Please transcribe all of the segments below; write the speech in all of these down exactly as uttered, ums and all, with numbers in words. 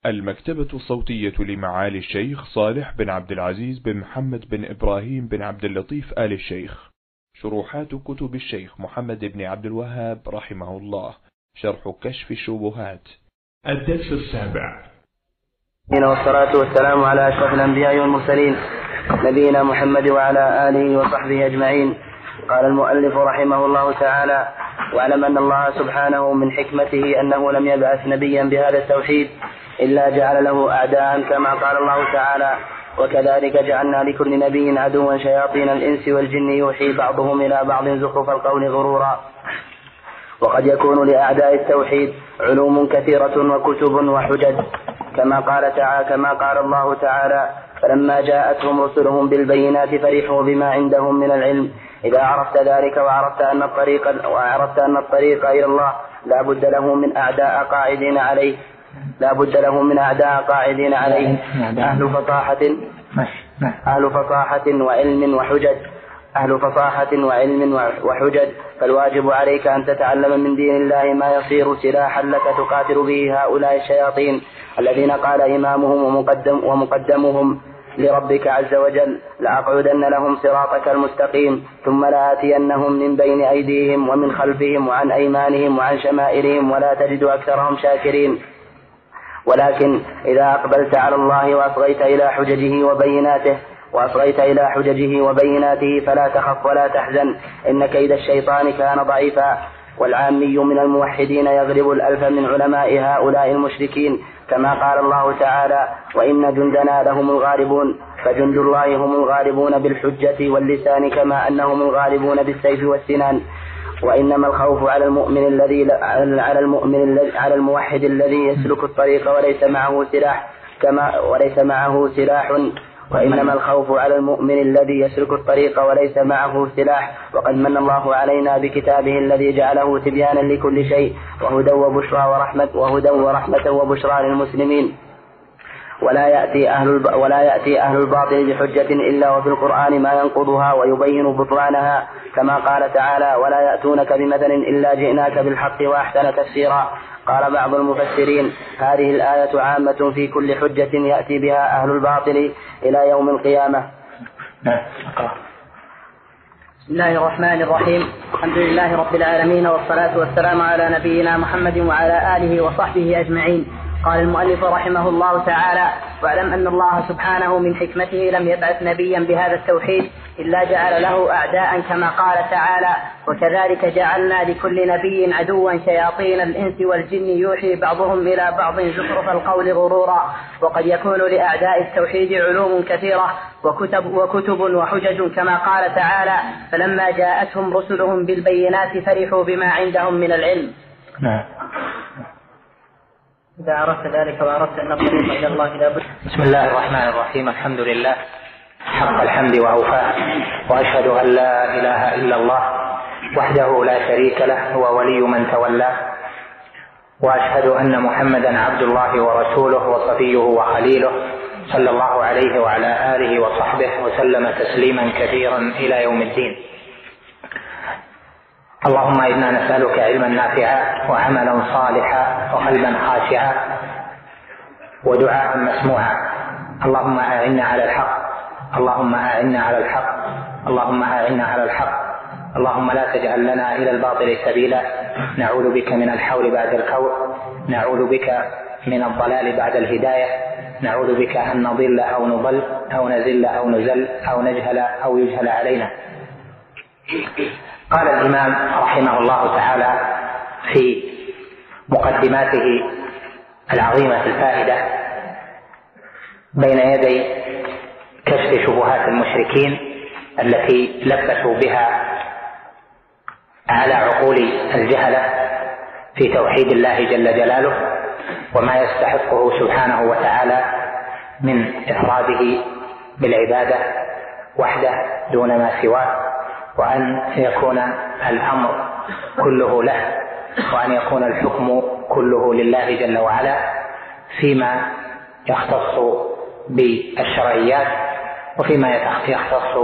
المكتبة الصوتية لمعالي الشيخ صالح بن عبد العزيز بن محمد بن إبراهيم بن عبد اللطيف آل الشيخ. شروحات كتب الشيخ محمد بن عبد الوهاب رحمه الله. شرح كشف الشبهات. الدرس السابع. والصلاة والسلام على أشرف الأنبياء والمرسلين نبينا محمد وعلى آله وصحبه أجمعين. قال المؤلف رحمه الله تعالى: واعلم أن الله سبحانه من حكمته أنه لم يبعث نبيا بهذا التوحيد إلا جعل له أعداء، كما قال الله تعالى: وكذلك جعلنا لكل نبي عدوا شياطين الإنس والجن يوحي بعضهم إلى بعض زخرف القول غرورا. وقد يكون لأعداء التوحيد علوم كثيرة وكتب وحجج، كما قال تعالى كما قال الله تعالى: فلما جاءتهم رسلهم بالبينات فرحوا بما عندهم من العلم. إذا عرفت ذلك وعرفت أن الطريق وعرفت أن الطريق إلى الله لا بد له من أعداء قاعدين عليه لا بد له من أعداء قاعدين عليه أهل فصاحة أهل فصاحة وعلم وحجج أهل فصاحة وعلم وحجج فالواجب عليك أن تتعلم من دين الله ما يصير سلاحا لك تقاتل به هؤلاء الشياطين الذين قال إمامهم ومقدم ومقدمهم لربك عز وجل: لأقعدن لهم صراطك المستقيم ثم لآتينهم من بين أيديهم ومن خلفهم وعن أيمانهم وعن شمائلهم ولا تجد أكثرهم شاكرين. ولكن إذا أقبلت على الله وأصغيت إلى حججه وبيناته وأصغيت إلى حججه وبيناته فلا تخف ولا تحزن، إن كيد الشيطان كان ضعيفا. والعامي من الموحدين يغلب الألف من علماء هؤلاء المشركين، كما قال الله تعالى: وإن جندنا لهم الغالبون. فجند الله هم الغالبون بالحجة واللسان، كما أنهم الغالبون بالسيف والسنان. وإنما الخوف على المؤمن الذي على المؤمن على الموحد الذي يسلك الطريق وليس معه سلاح كما وليس معه سلاح وإنما الخوف على المؤمن الذي يسلك الطريق وليس معه سلاح. وقد من الله علينا بكتابه الذي جعله تبيانا لكل شيء وهدى وبشرى ورحمة وهدى ورحمة وبشرى للمسلمين. ولا يأتي أهل ولا يأتي أهل الباطل بحجة إلا وفي القرآن ما ينقضها ويبين بطلانها، كما قال تعالى: ولا يأتونك بمثل إلا جئناك بالحق وأحسن تفسيرا. قال بعض المفسرين: هذه الآية عامة في كل حجة يأتي بها أهل الباطل إلى يوم القيامة. بسم الله الرحمن الرحيم. الحمد لله رب العالمين، والصلاة والسلام على نبينا محمد وعلى آله وصحبه أجمعين. قال المؤلف رحمه الله تعالى: واعلم أن الله سبحانه من حكمته لم يبعث نبيا بهذا التوحيد إلا جعل له أعداء، كما قال تعالى: وكذلك جعلنا لكل نبي عدوا شياطين الإنس والجن يوحي بعضهم إلى بعض زخرف القول غرورا. وقد يكون لأعداء التوحيد علوم كثيرة وكتب, وكتب وحجج، كما قال تعالى: فلما جاءتهم رسلهم بالبينات فرحوا بما عندهم من العلم. نعم. إذا عرفت ذلك وعرفت أن الطريق إلى الله لا بد. بسم الله الرحمن الرحيم. الحمد لله حق الحمد وأوفاه، وأشهد أن لا إله إلا الله وحده لا شريك له هو ولي من تولاه، وأشهد أن محمدا عبد الله ورسوله وصفيه وخليله صلى الله عليه وعلى آله وصحبه وسلم تسليما كثيرا إلى يوم الدين. اللهم إنا نسألك علما نافعا وعملا صالحا وقلبا خاشعا ودعاء مسموعا. اللهم أعنا على الحق اللهم أعنا على الحق اللهم أعنا على الحق اللهم لا تجعل لنا إلى الباطل سبيلا. نعوذ بك من الحول بعد الكور، نعوذ بك من الضلال بعد الهداية، نعوذ بك أن نضل أو نضل أو نزل أو نزل أو نجهل أو يجهل علينا. قال الإمام رحمه الله تعالى في مقدماته العظيمة الفائدة بين يدي كشف شبهات المشركين التي لبسوا بها على عقول الجهلة في توحيد الله جل جلاله وما يستحقه سبحانه وتعالى من إفراده بالعبادة وحده دون ما سواه، وأن يكون الأمر كله له، وأن يكون الحكم كله لله جل وعلا فيما يختص بالشرعيات وفيما يختص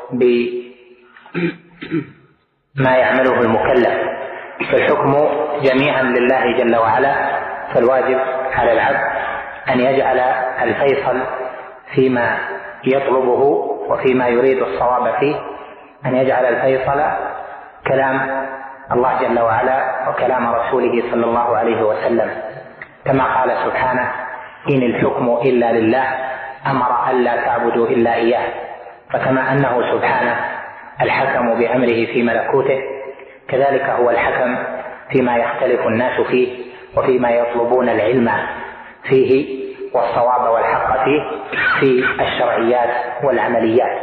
بما يعمله المكلف. فالحكم جميعا لله جل وعلا، فالواجب على العبد أن يجعل الفيصل فيما يطلبه وفيما يريد الصواب فيه، أن يجعل الفيصل كلام الله جل وعلا وكلام رسوله صلى الله عليه وسلم، كما قال سبحانه: إن الحكم إلا لله أمر ألا تعبدوا إلا إياه. فكما أنه سبحانه الحكم بأمره في ملكوته، كذلك هو الحكم فيما يختلف الناس فيه وفيما يطلبون العلم فيه والصواب والحق فيه في الشرعيات والعمليات.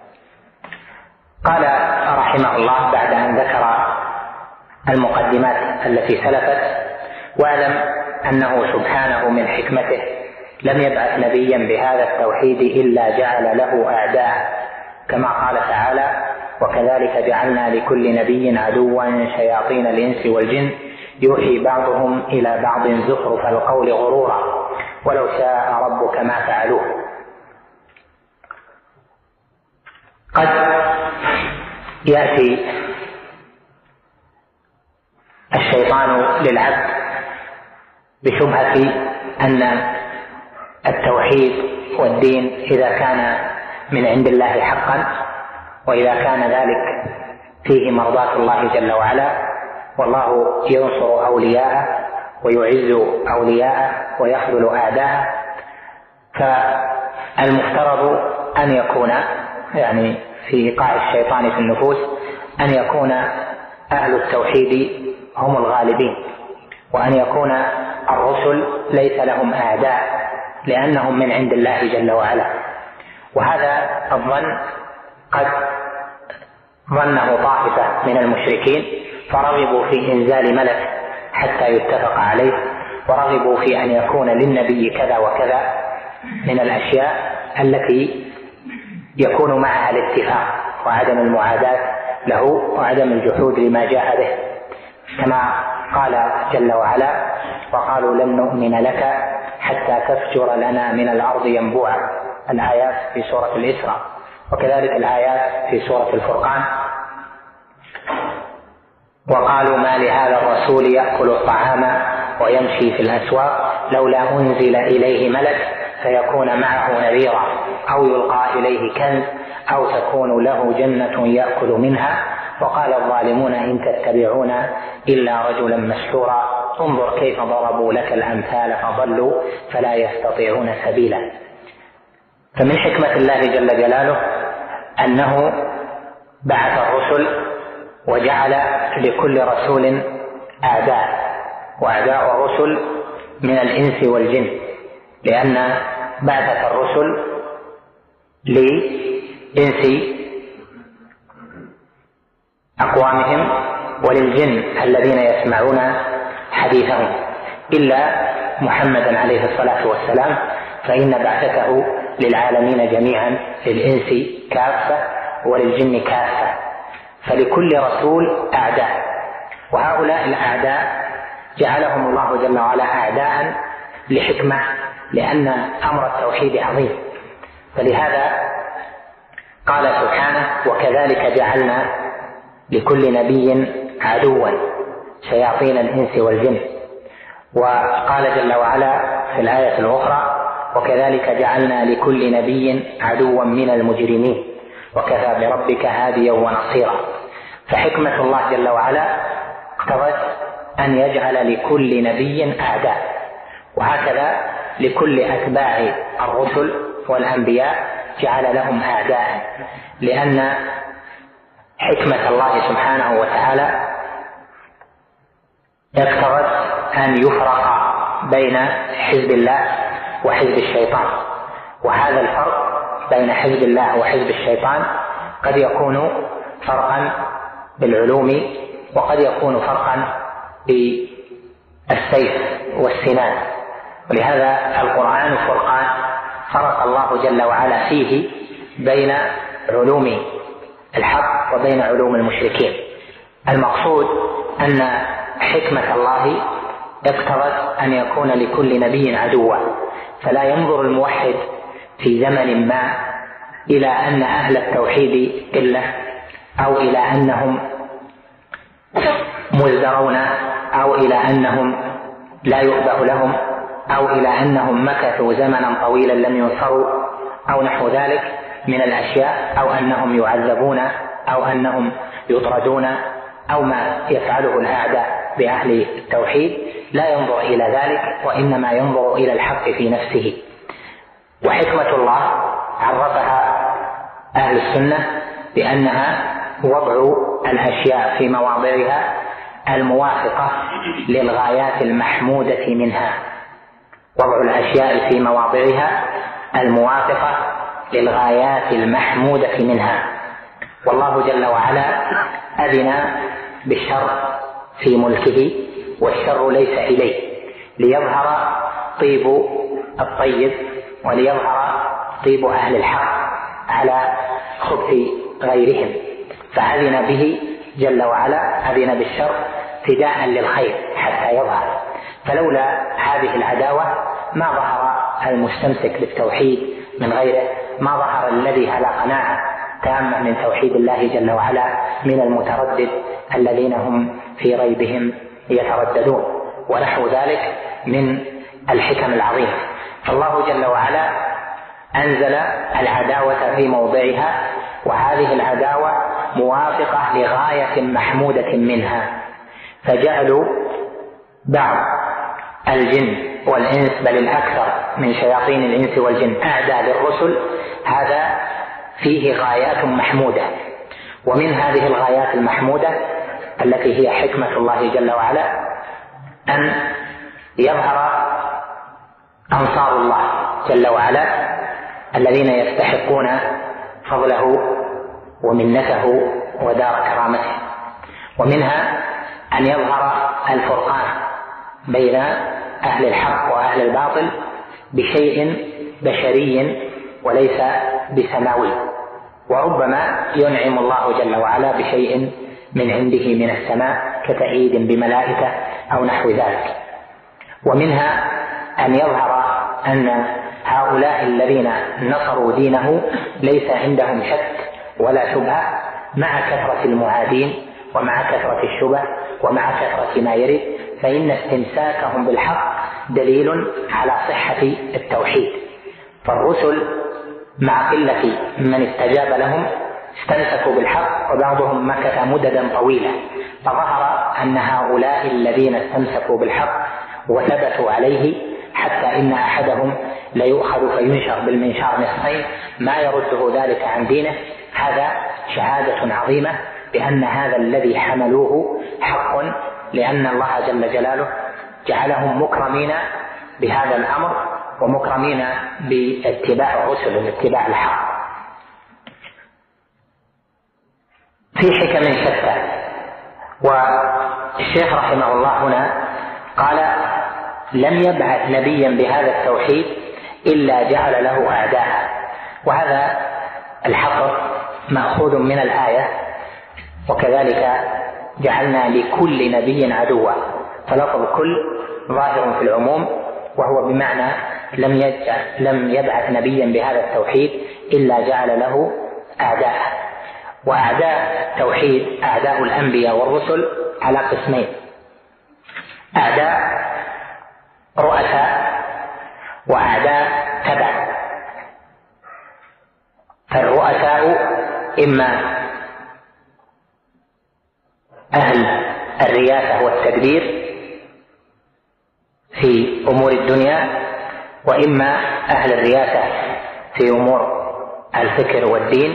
قال رحمه الله بعد أن ذكر المقدمات التي سلفت: واعلم أنه سبحانه من حكمته لم يبعث نبيا بهذا التوحيد إلا جعل له أعداء، كما قال تعالى: وكذلك جعلنا لكل نبي عدوا شياطين الإنس والجن يوحي بعضهم إلى بعض زخرف القول غرورا ولو شاء ربك ما فعلوه. قد يأتي الشيطان للعبد بشبهة أن التوحيد والدين إذا كان من عند الله حقا، وإذا كان ذلك فيه مرضاة الله جل وعلا، والله ينصر أولياءه ويعز أولياءه ويخذل أعداءه، فالمفترض أن يكون يعني في إيقاع الشيطان في النفوس أن يكون أهل التوحيد هم الغالبين، وأن يكون الرسل ليس لهم أعداء لأنهم من عند الله جل وعلا. وهذا الظن قد ظنه طائفة من المشركين، فرغبوا في إنزال ملك حتى يتفق عليه، ورغبوا في أن يكون للنبي كذا وكذا من الأشياء التي يكون معها الاتفاق وعدم المعاداة له وعدم الجحود لما جاء به، كما قال جل وعلا: وقالوا لن نؤمن لك حتى تفجر لنا من الأرض ينبوعا، الآيات في سورة الإسراء، وكذلك الآيات في سورة الفرقان: وقالوا ما لهذا الرسول يأكل الطعام ويمشي في الأسواق لولا أنزل إليه ملك فيكون معه نذيرا أو يلقى إليه كنز أو تكون له جنة يأكل منها وقال الظالمون إن تتبعون إلا رجلا مسحورا انظر كيف ضربوا لك الأمثال فضلوا فلا يستطيعون سبيلا. فمن حكمة الله جل جلاله أنه بعث الرسل وجعل لكل رسول أعداء، وأعداء الرسل من الإنس والجن، لأن بعثة الرسل لإنس أقوامهم وللجن الذين يسمعون حديثهم، إلا محمدا عليه الصلاة والسلام فإن بعثته للعالمين جميعا، للإنس كافة وللجن كافة، فلكل رسول أعداء، وهؤلاء الأعداء جعلهم الله جل وعلا أعداء لحكمة، لأن أمر التوحيد عظيم. فلهذا قال سبحانه: وكذلك جعلنا لكل نبي عدوا شياطين الإنس والجن. وقال جل وعلا في الآية الأخرى: وكذلك جعلنا لكل نبي عدوا من المجرمين وكفى بربك هاديا ونصيرا. فحكمة الله جل وعلا اقتضت أن يجعل لكل نبي أعداء، وهكذا لكل أتباع الرسل والأنبياء جعل لهم أعداء، لأن حكمة الله سبحانه وتعالى اقتضت أن يفرق بين حزب الله وحزب الشيطان، وهذا الفرق بين حزب الله وحزب الشيطان قد يكون فرقا بالعلوم وقد يكون فرقا بالسيف والسنان، ولهذا القرآن فرقان فرق الله جل وعلا فيه بين علوم الحق وبين علوم المشركين. المقصود أن حكمة الله اقتضت أن يكون لكل نبي عدوا، فلا ينظر الموحد في زمن ما إلى أن أهل التوحيد قلة، أو إلى أنهم مزدرون، أو إلى أنهم لا يؤبه لهم، أو إلى أنهم مكثوا زمنا طويلا لم ينصروا أو نحو ذلك من الأشياء، أو أنهم يعذبون أو أنهم يطردون أو ما يفعله الأعداء بأهل التوحيد، لا ينظر إلى ذلك، وإنما ينظر إلى الحق في نفسه. وحكمة الله عرفها أهل السنة بأنها وضع الأشياء في مواضعها الموافقة للغايات المحمودة منها، وضع الأشياء في مواضعها الموافقة للغايات المحمودة منها. والله جل وعلا أذن بالشر في ملكه، والشر ليس إليه، ليظهر طيب الطيب وليظهر طيب أهل الحق على خبث غيرهم، فأذن به جل وعلا، أذن بالشر فداء للخير حتى يظهر. فلولا هذه العداوة ما ظهر المستمسك بالتوحيد من غيره، ما ظهر الذي على قناعة تامة من توحيد الله جل وعلا من المتردد الذين هم في ريبهم يترددون، ونحو ذلك من الحكم العظيمة. فالله جل وعلا أنزل العداوة في موضعها، وهذه العداوة موافقة لغاية محمودة منها، فجعلوا بعض الجن والإنس بل الأكثر من شياطين الإنس والجن أعداء للرسل، هذا فيه غايات محمودة. ومن هذه الغايات المحمودة التي هي حكمة الله جل وعلا أن يظهر أنصار الله جل وعلا الذين يستحقون فضله ومنته ودار كرامته. ومنها أن يظهر الفرقان بين أهل الحق وأهل الباطل بشيء بشري وليس بسماوي، وربما ينعم الله جل وعلا بشيء من عنده من السماء كتأييد بملائكة أو نحو ذلك. ومنها أن يظهر أن هؤلاء الذين نصروا دينه ليس عندهم شك ولا شبهة مع كثرة المعادين ومع كثرة الشبه ومع كثرة ما يرد، فإن استمساكهم بالحق دليل على صحة التوحيد. فالرسل مع قلة من استجاب لهم استمسكوا بالحق، وبعضهم مكث مددا طويلة، فظهر أن هؤلاء الذين استمسكوا بالحق وثبتوا عليه حتى إن أحدهم ليؤخذ فينشر بالمنشار نصفين ما يرده ذلك عن دينه. هذا شهادة عظيمة بأن هذا الذي حملوه حق، لأن الله جل جلاله جعلهم مكرمين بهذا الأمر ومكرمين باتباع الرسل واتباع الحق. في حكم شتى. والشيخ رحمه الله هنا قال: لم يبعث نبيا بهذا التوحيد إلا جعل له أعداء. وهذا الحق مأخوذ من الآية: وكذلك جعلنا لكل نبي عدوا. فلفظ كل ظاهر في العموم، وهو بمعنى لم يجعل لم يبعث نبيا بهذا التوحيد إلا جعل له أعداء. وأعداء التوحيد أعداء الأنبياء والرسل على قسمين: أعداء رؤساء وأعداء تبع. فالرؤساء إما أهل الرياسة والتدبير في أمور الدنيا، وإما أهل الرياسة في أمور الفكر والدين.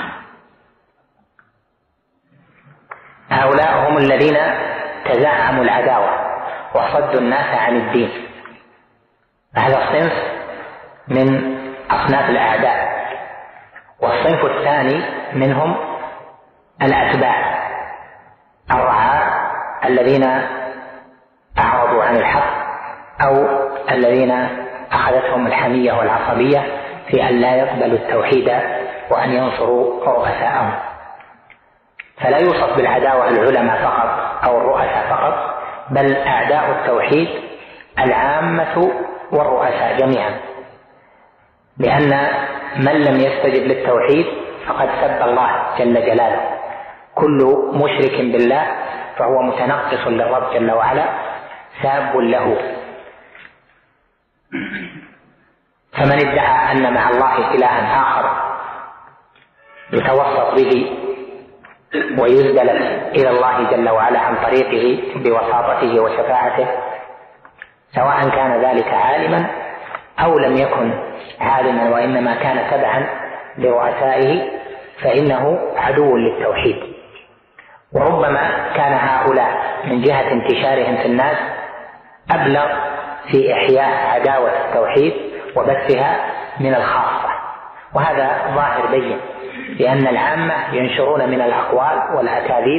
هؤلاء هم الذين تزعموا العداوة وصدوا الناس عن الدين. هذا الصنف من أصناف الأعداء. والصنف الثاني منهم الأتباع الرعاة الذين أعرضوا عن الحق، أو الذين أخذتهم الحمية والعصبية في أن لا يقبلوا التوحيد وأن ينصروا رؤساءهم. فلا يوصف بالعداوة العلماء فقط أو الرؤساء فقط، بل أعداء التوحيد العامة والرؤساء جميعا، لأن من لم يستجب للتوحيد فقد سب الله جل جلاله. كل مشرك بالله فهو متنقص للرب جل وعلا، ساب له. فمن ادعى أن مع الله إلها آخر يتوسط به ويزدل إلى الله جل وعلا عن طريقه بوساطته وشفاعته، سواء كان ذلك عالما أو لم يكن عالما وإنما كان تبعا لرؤسائه، فإنه عدو للتوحيد. وربما كان هؤلاء من جهة انتشارهم في الناس أبلغ في إحياء عداوة التوحيد وبثها من الخاصة، وهذا ظاهر بين، لأن العامة ينشرون من الأقوال والأكاذيب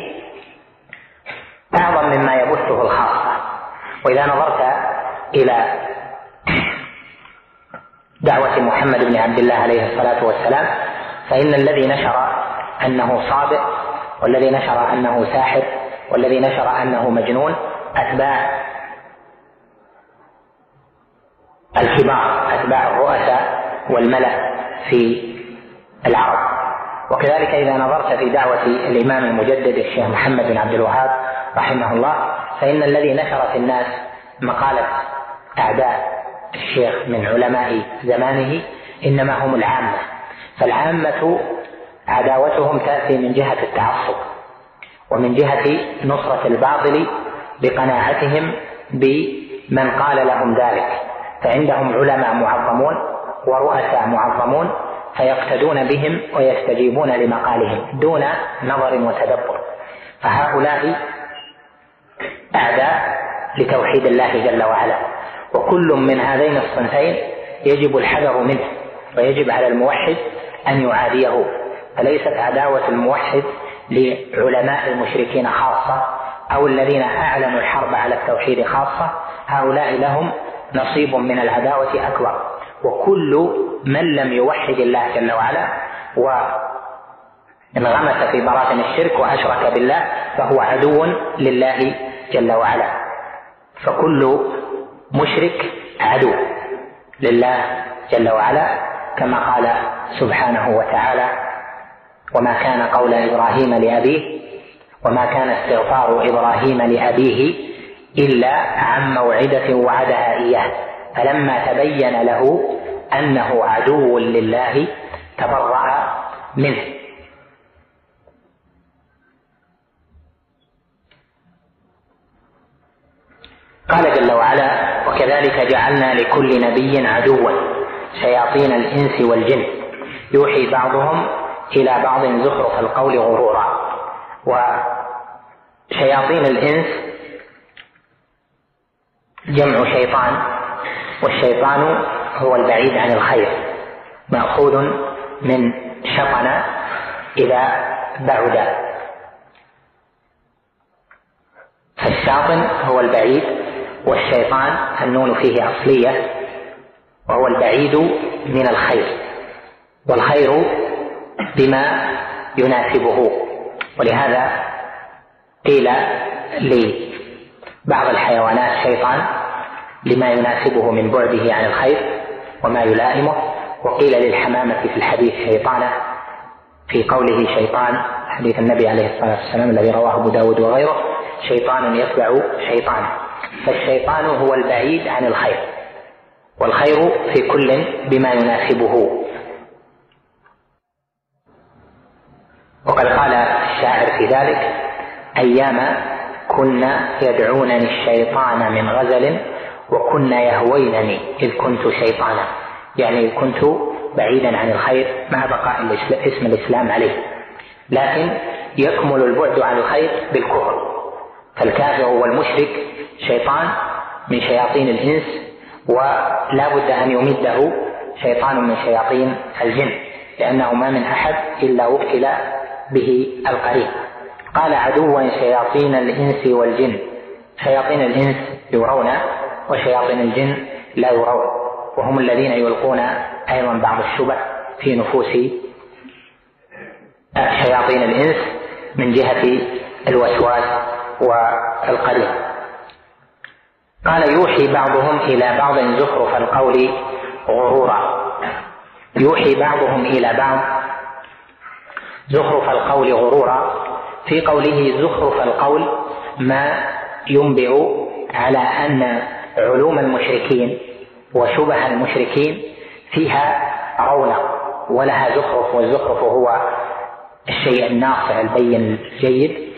أعظم مما يبثه الخاصة. وإذا نظرت إلى دعوة محمد بن عبد الله عليه الصلاة والسلام، فإن الذي نشر أنه صادق، والذي نشر أنه ساحر، والذي نشر أنه مجنون أتباع الكبار، أتباع الرؤساء والملأ في العرب. وكذلك إذا نظرت في دعوة الإمام المجدد الشيخ محمد بن عبد الوهاب رحمه الله، فإن الذي نشر في الناس مقالة أعداء الشيخ من علماء زمانه إنما هم العامة، فالعامة عداوتهم تأتي من جهة التعصب ومن جهة نصرة الباطل بقناعتهم بمن قال لهم ذلك، فعندهم علماء معظمون ورؤساء معظمون فيقتدون بهم ويستجيبون لمقالهم دون نظر وتدبر، فهؤلاء أعداء لتوحيد الله جل وعلا. وكل من هذين الصنفين يجب الحذر منه، ويجب على الموحد أن يعاديه. فليست عداوة الموحد لعلماء المشركين خاصة أو الذين أعلنوا الحرب على التوحيد خاصة، هؤلاء لهم نصيب من العداوة أكبر. وكل من لم يوحد الله جل وعلا وانغمس في براثن الشرك وأشرك بالله فهو عدو لله جل وعلا. فكل مشرك عدو لله جل وعلا، كما قال سبحانه وتعالى: وما كان قول إبراهيم لأبيه وما كان استغفار إبراهيم لأبيه إلا عن موعدة وعدها إياه فلما تبين له أنه عدو لله تبرأ منه. قال جل وعلا: وكذلك جعلنا لكل نبي عدوا شياطين الإنس والجن يوحي بعضهم إلى بعض زخرف القول غرورا. وشياطين الإنس جمع شيطان، والشيطان هو البعيد عن الخير، مأخوذ من شطن إذا بعد، فالشاطن هو البعيد، والشيطان النون فيه أصلية وهو البعيد من الخير، والخير بما يناسبه. ولهذا قيل لبعض الحيوانات شيطان لما يناسبه من بعده عن الخير وما يلائمه، وقيل للحمامة في الحديث شيطانة في قوله شيطان، حديث النبي عليه الصلاة والسلام الذي رواه أبو داود وغيره: شيطان يتبع شيطانا. فالشيطان هو البعيد عن الخير، والخير في كل بما يناسبه. وقد قال الشاعر في ذلك: أيام كنا يدعونني الشيطان من غزل وكنا يهوينني إذ كنت شيطانا، يعني إذ كنت بعيدا عن الخير مع بقاء اسم الإسلام عليه. لكن يكمل البعد عن الخير بالكفر، فالكافر والمشرك شيطان من شياطين الإنس، ولا بد أن يمده شيطان من شياطين الجن، لأنه ما من أحد إلا وكل به القرين. قال: عدوا شياطين الإنس والجن. شياطين الإنس يرون وشياطين الجن لا يرون، وهم الذين يلقون أيضا بعض الشبه في نفوس شياطين الإنس من جهة الوسواس والقرين. قال: يوحي بعضهم إلى بعض زخرف القول غرورا. يوحي بعضهم إلى بعض زخرف القول غرورا، في قوله زخرف القول ما ينبئ على أن علوم المشركين وشبه المشركين فيها رونق ولها زخرف، والزخرف هو الشيء الناصع البين الجيد،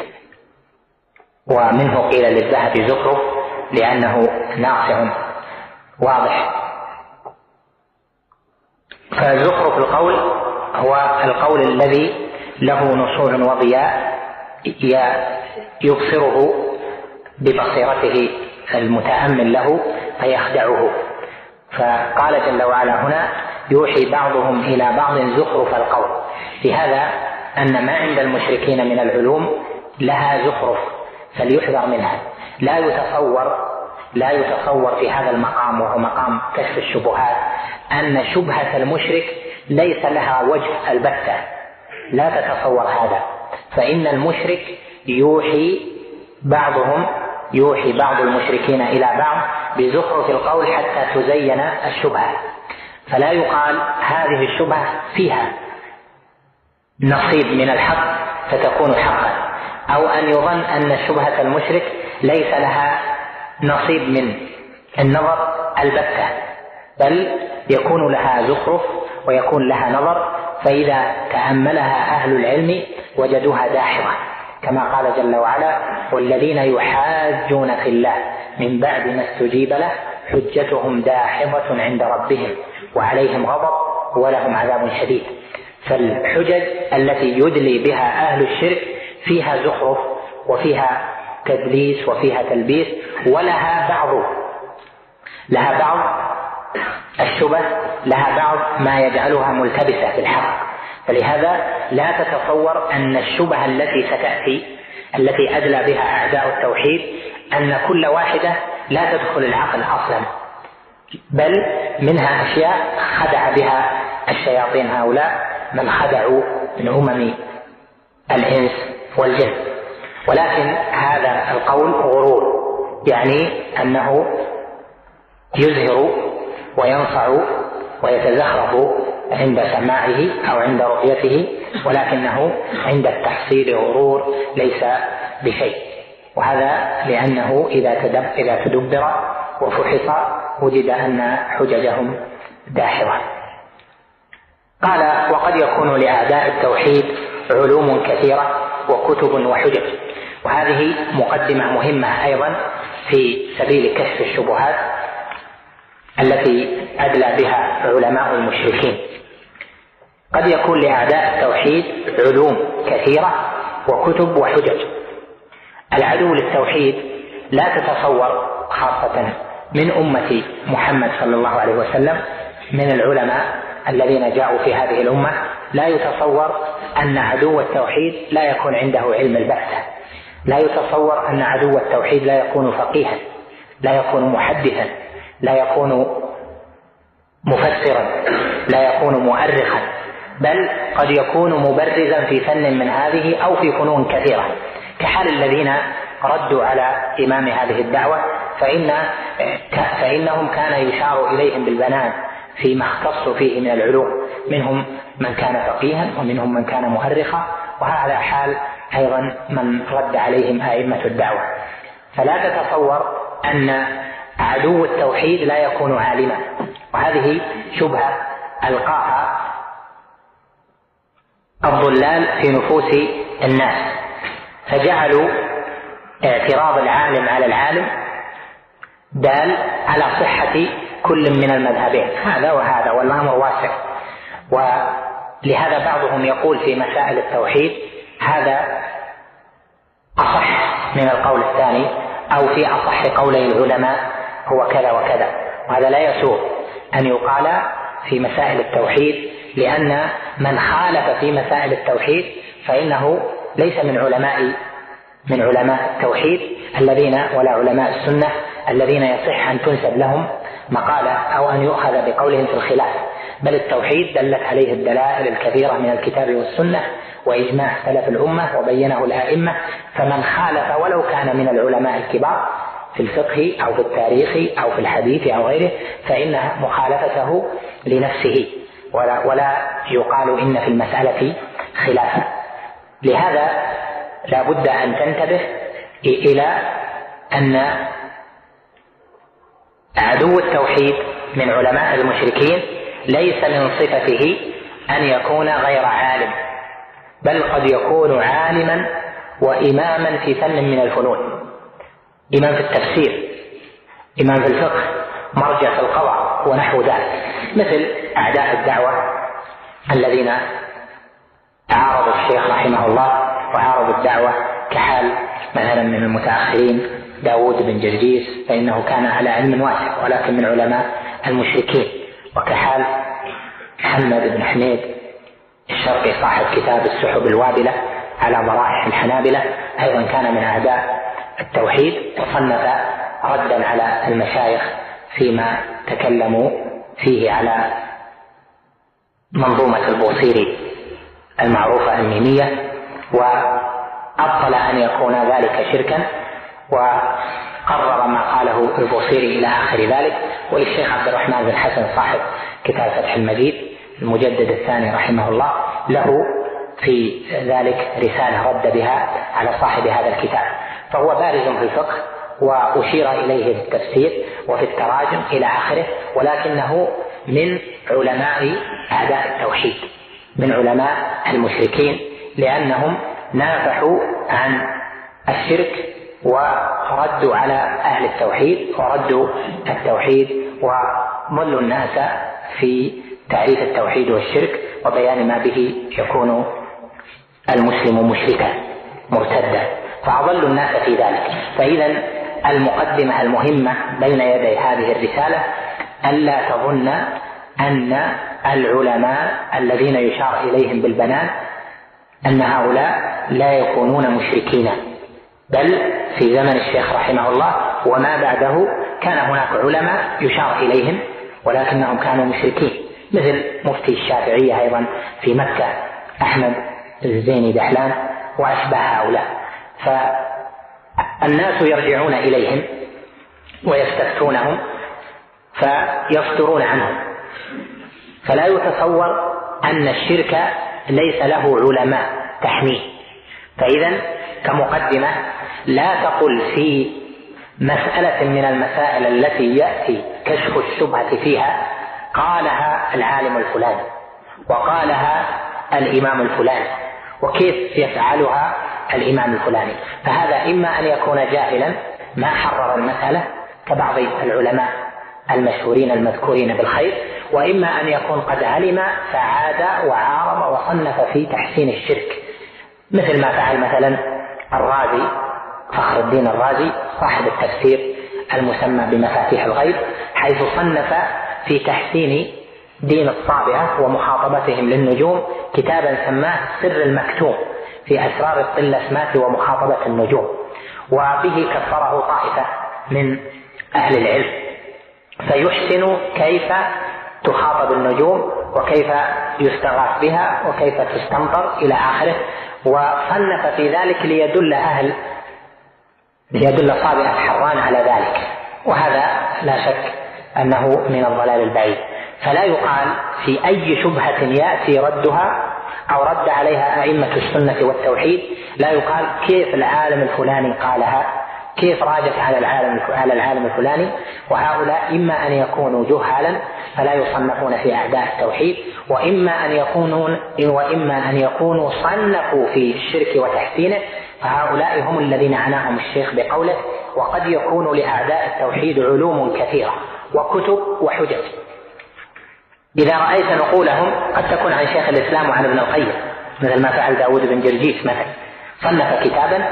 ومنه قيل للذهب زخرف لأنه ناصع واضح. فزخرف القول هو القول الذي له نصوع وضياء يبصره ببصيرته المتأمل له فيخدعه. فقال جل وعلا هنا يوحي بعضهم إلى بعض زخرف القول، لهذا أن ما عند المشركين من العلوم لها زخرف فليحذر منها. لا يتصور لا يتصور في هذا المقام، وهو مقام كشف الشبهات، أن شبهة المشرك ليس لها وجه البتة، لا تتصور هذا. فإن المشرك يوحي بعضهم يوحي بعض المشركين إلى بعض بزخرف القول حتى تزين الشبهة، فلا يقال هذه الشبهة فيها نصيب من الحق فتكون حقا، أو أن يظن أن شبهة المشرك ليس لها نصيب من النظر البتة، بل يكون لها زخرف ويكون لها نظر، فإذا تأملها أهل العلم وجدوها داحضة، كما قال جل وعلا والذين يحاجون في الله من بعد ما استجيب له حجتهم داحضة عند ربهم وعليهم غضب ولهم عذاب شديد. فالحجج التي يدلي بها أهل الشرك فيها زخرف وفيها تدليس وفيها تلبيس، ولها بعض لها بعض الشبه لها بعض ما يجعلها ملتبسة في الحق. فلهذا لا تتصور أن الشبه التي ستأتي التي أدلى بها أعداء التوحيد أن كل واحدة لا تدخل العقل أصلا، بل منها أشياء خدع بها الشياطين هؤلاء من خدعوا من أمم الإنس والجن. ولكن هذا القول غرور، يعني أنه يزهر وينصع ويتزخرف عند سماعه أو عند رؤيته، ولكنه عند التحصيل غرور ليس بشيء. وهذا لأنه إذا تدبر وفحص وجد أن حججهم داحضة. قال وقد يكون لأعداء التوحيد علوم كثيرة وكتب وحجج. وهذه مقدمة مهمة أيضا في سبيل كشف الشبهات التي أدلى بها علماء المشركين. قد يكون لأعداء التوحيد علوم كثيرة وكتب وحجج. العدو للتوحيد لا تتصور خاصة من أمة محمد صلى الله عليه وسلم من العلماء الذين جاءوا في هذه الأمة، لا يتصور أن عدو التوحيد لا يكون عنده علم البتة، لا يتصور أن عدو التوحيد لا يكون فقيها، لا يكون محدثا، لا يكون مفسرا، لا يكون مؤرخا، بل قد يكون مبرزا في فن من هذه أو في فنون كثيرة، كحال الذين ردوا على إمام هذه الدعوة، فإن فإنهم كان يشار إليهم بالبنان فيما اختصوا فيه من العلوم، منهم من كان فقيها ومنهم من كان مؤرخا، وهذا حال أيضا من رد عليهم أئمة الدعوة. فلا تتصور أن عدو التوحيد لا يكون عالما، وهذه شبهة ألقاها الضلال في نفوس الناس، فجعلوا اعتراض العالم على العالم دال على صحة كل من المذهبين، هذا وهذا، والأمر واسع. ولهذا بعضهم يقول في مسائل التوحيد هذا أصح من القول الثاني، أو في أصح قولي العلماء هو كذا وكذا. وهذا لا يسوغ أن يقال في مسائل التوحيد، لأن من خالف في مسائل التوحيد فإنه ليس من علماء من علماء التوحيد الذين ولا علماء السنة الذين يصح أن تنسب لهم مقالة أو أن يؤخذ بقولهم في الخلاف، بل التوحيد دلت عليه الدلائل الكثيرة من الكتاب والسنة وإجماع سلف الأمة وبينه الآئمة. فمن خالف ولو كان من العلماء الكبار في الفقه أو في التاريخ أو في الحديث أو غيره فإن مخالفته لنفسه، ولا, ولا يقال إن في المسألة خلافا. لهذا لا بد أن تنتبه إلى أن عدو التوحيد من علماء المشركين ليس من صفته أن يكون غير عالم، بل قد يكون عالما وإماما في فن من الفنون، إمام في التفسير، إمام في الفقه، مرجع في القضاء ونحو ذلك، مثل أعداء الدعوة الذين عارضوا الشيخ رحمه الله وعارضوا الدعوة، كحال مثلا من المتأخرين داود بن جرجيس فإنه كان على علم واسع ولكن من علماء المشركين، وكحال محمد بن حميد الشرقي صاحب كتاب السحب الوابلة على ضرائح الحنابلة، أيضا كان من أعداء التوحيد وصنف ردا على المشايخ فيما تكلموا فيه على منظومة البوصيري المعروفة الميمية، وأبطل أن يكون ذلك شركا وقرر ما قاله البوصيري إلى آخر ذلك. وللشيخ عبد الرحمن بن حسن صاحب كتاب فتح المجيد المجدد الثاني رحمه الله له في ذلك رسالة رد بها على صاحب هذا الكتاب، فهو بارز في الفقه وأشير إليه في التفسير وفي التراجم إلى آخره، ولكنه من علماء أعداء التوحيد، من علماء المشركين، لأنهم نافحوا عن الشرك وردوا على أهل التوحيد وردوا التوحيد وضلوا الناس في تعريف التوحيد والشرك وبيان ما به يكون المسلم مشركا مرتدا، فأضلوا الناس في ذلك. فإذا المقدمة المهمة بين يدي هذه الرسالة ألا تظن أن العلماء الذين يشار إليهم بالبنان أن هؤلاء لا يكونون مشركين، بل في زمن الشيخ رحمه الله وما بعده كان هناك علماء يشار إليهم ولكنهم كانوا مشركين، مثل مفتي الشافعية أيضا في مكة أحمد الزيني دحلان وأشباه هؤلاء. فالناس يرجعون إليهم ويستفتونهم فيصدرون عنهم، فلا يتصور أن الشرك ليس له علماء تحميه. فإذا كمقدمة لا تقل في مسألة من المسائل التي يأتي كشف الشبهة فيها قالها العالم الفلاني وقالها الإمام الفلاني وكيف يفعلها الإمام الفلاني، فهذا إما أن يكون جاهلا ما حرر المسألة كبعض العلماء المشهورين المذكورين بالخير، وإما أن يكون قد علم فعاد وعارض وصنف في تحسين الشرك، مثل ما فعل مثلا الرازي فخر الدين الرازي صاحب التفسير المسمى بمفاتيح الغيب، حيث صنف في تحسين دين الطابعة ومخاطبتهم للنجوم كتابا سماه سر المكتوم في أسرار الطلسمات ومخاطبة النجوم، وبه كفره طائفة من أهل العلم، فيحسن كيف تخاطب النجوم وكيف يستغاث بها وكيف تستمطر إلى آخره، وصنف في ذلك ليدل أهل ليدل طابعة حران على ذلك، وهذا لا شك أنه من الضلال البعيد. فلا يقال في أي شبهة يأتي ردها أو رد عليها أئمة السنة والتوحيد لا يقال كيف العالم الفلاني قالها، كيف راجت على العالم على العالم الفلاني، وهؤلاء إما أن يكونوا جهالا فلا يصنفون في أعداء التوحيد، وإما أن يكونوا وإما أن يكونوا صنفوا في الشرك وتحسينه، فهؤلاء هم الذين عناهم الشيخ بقوله وقد يكون لأعداء التوحيد علوم كثيرة وكتب وحجج. إذا رأيت نقولهم قد تكون عن شيخ الإسلام وعن ابن القيم، مثل ما فعل داود بن جرجيس مثلا، صنف كتابا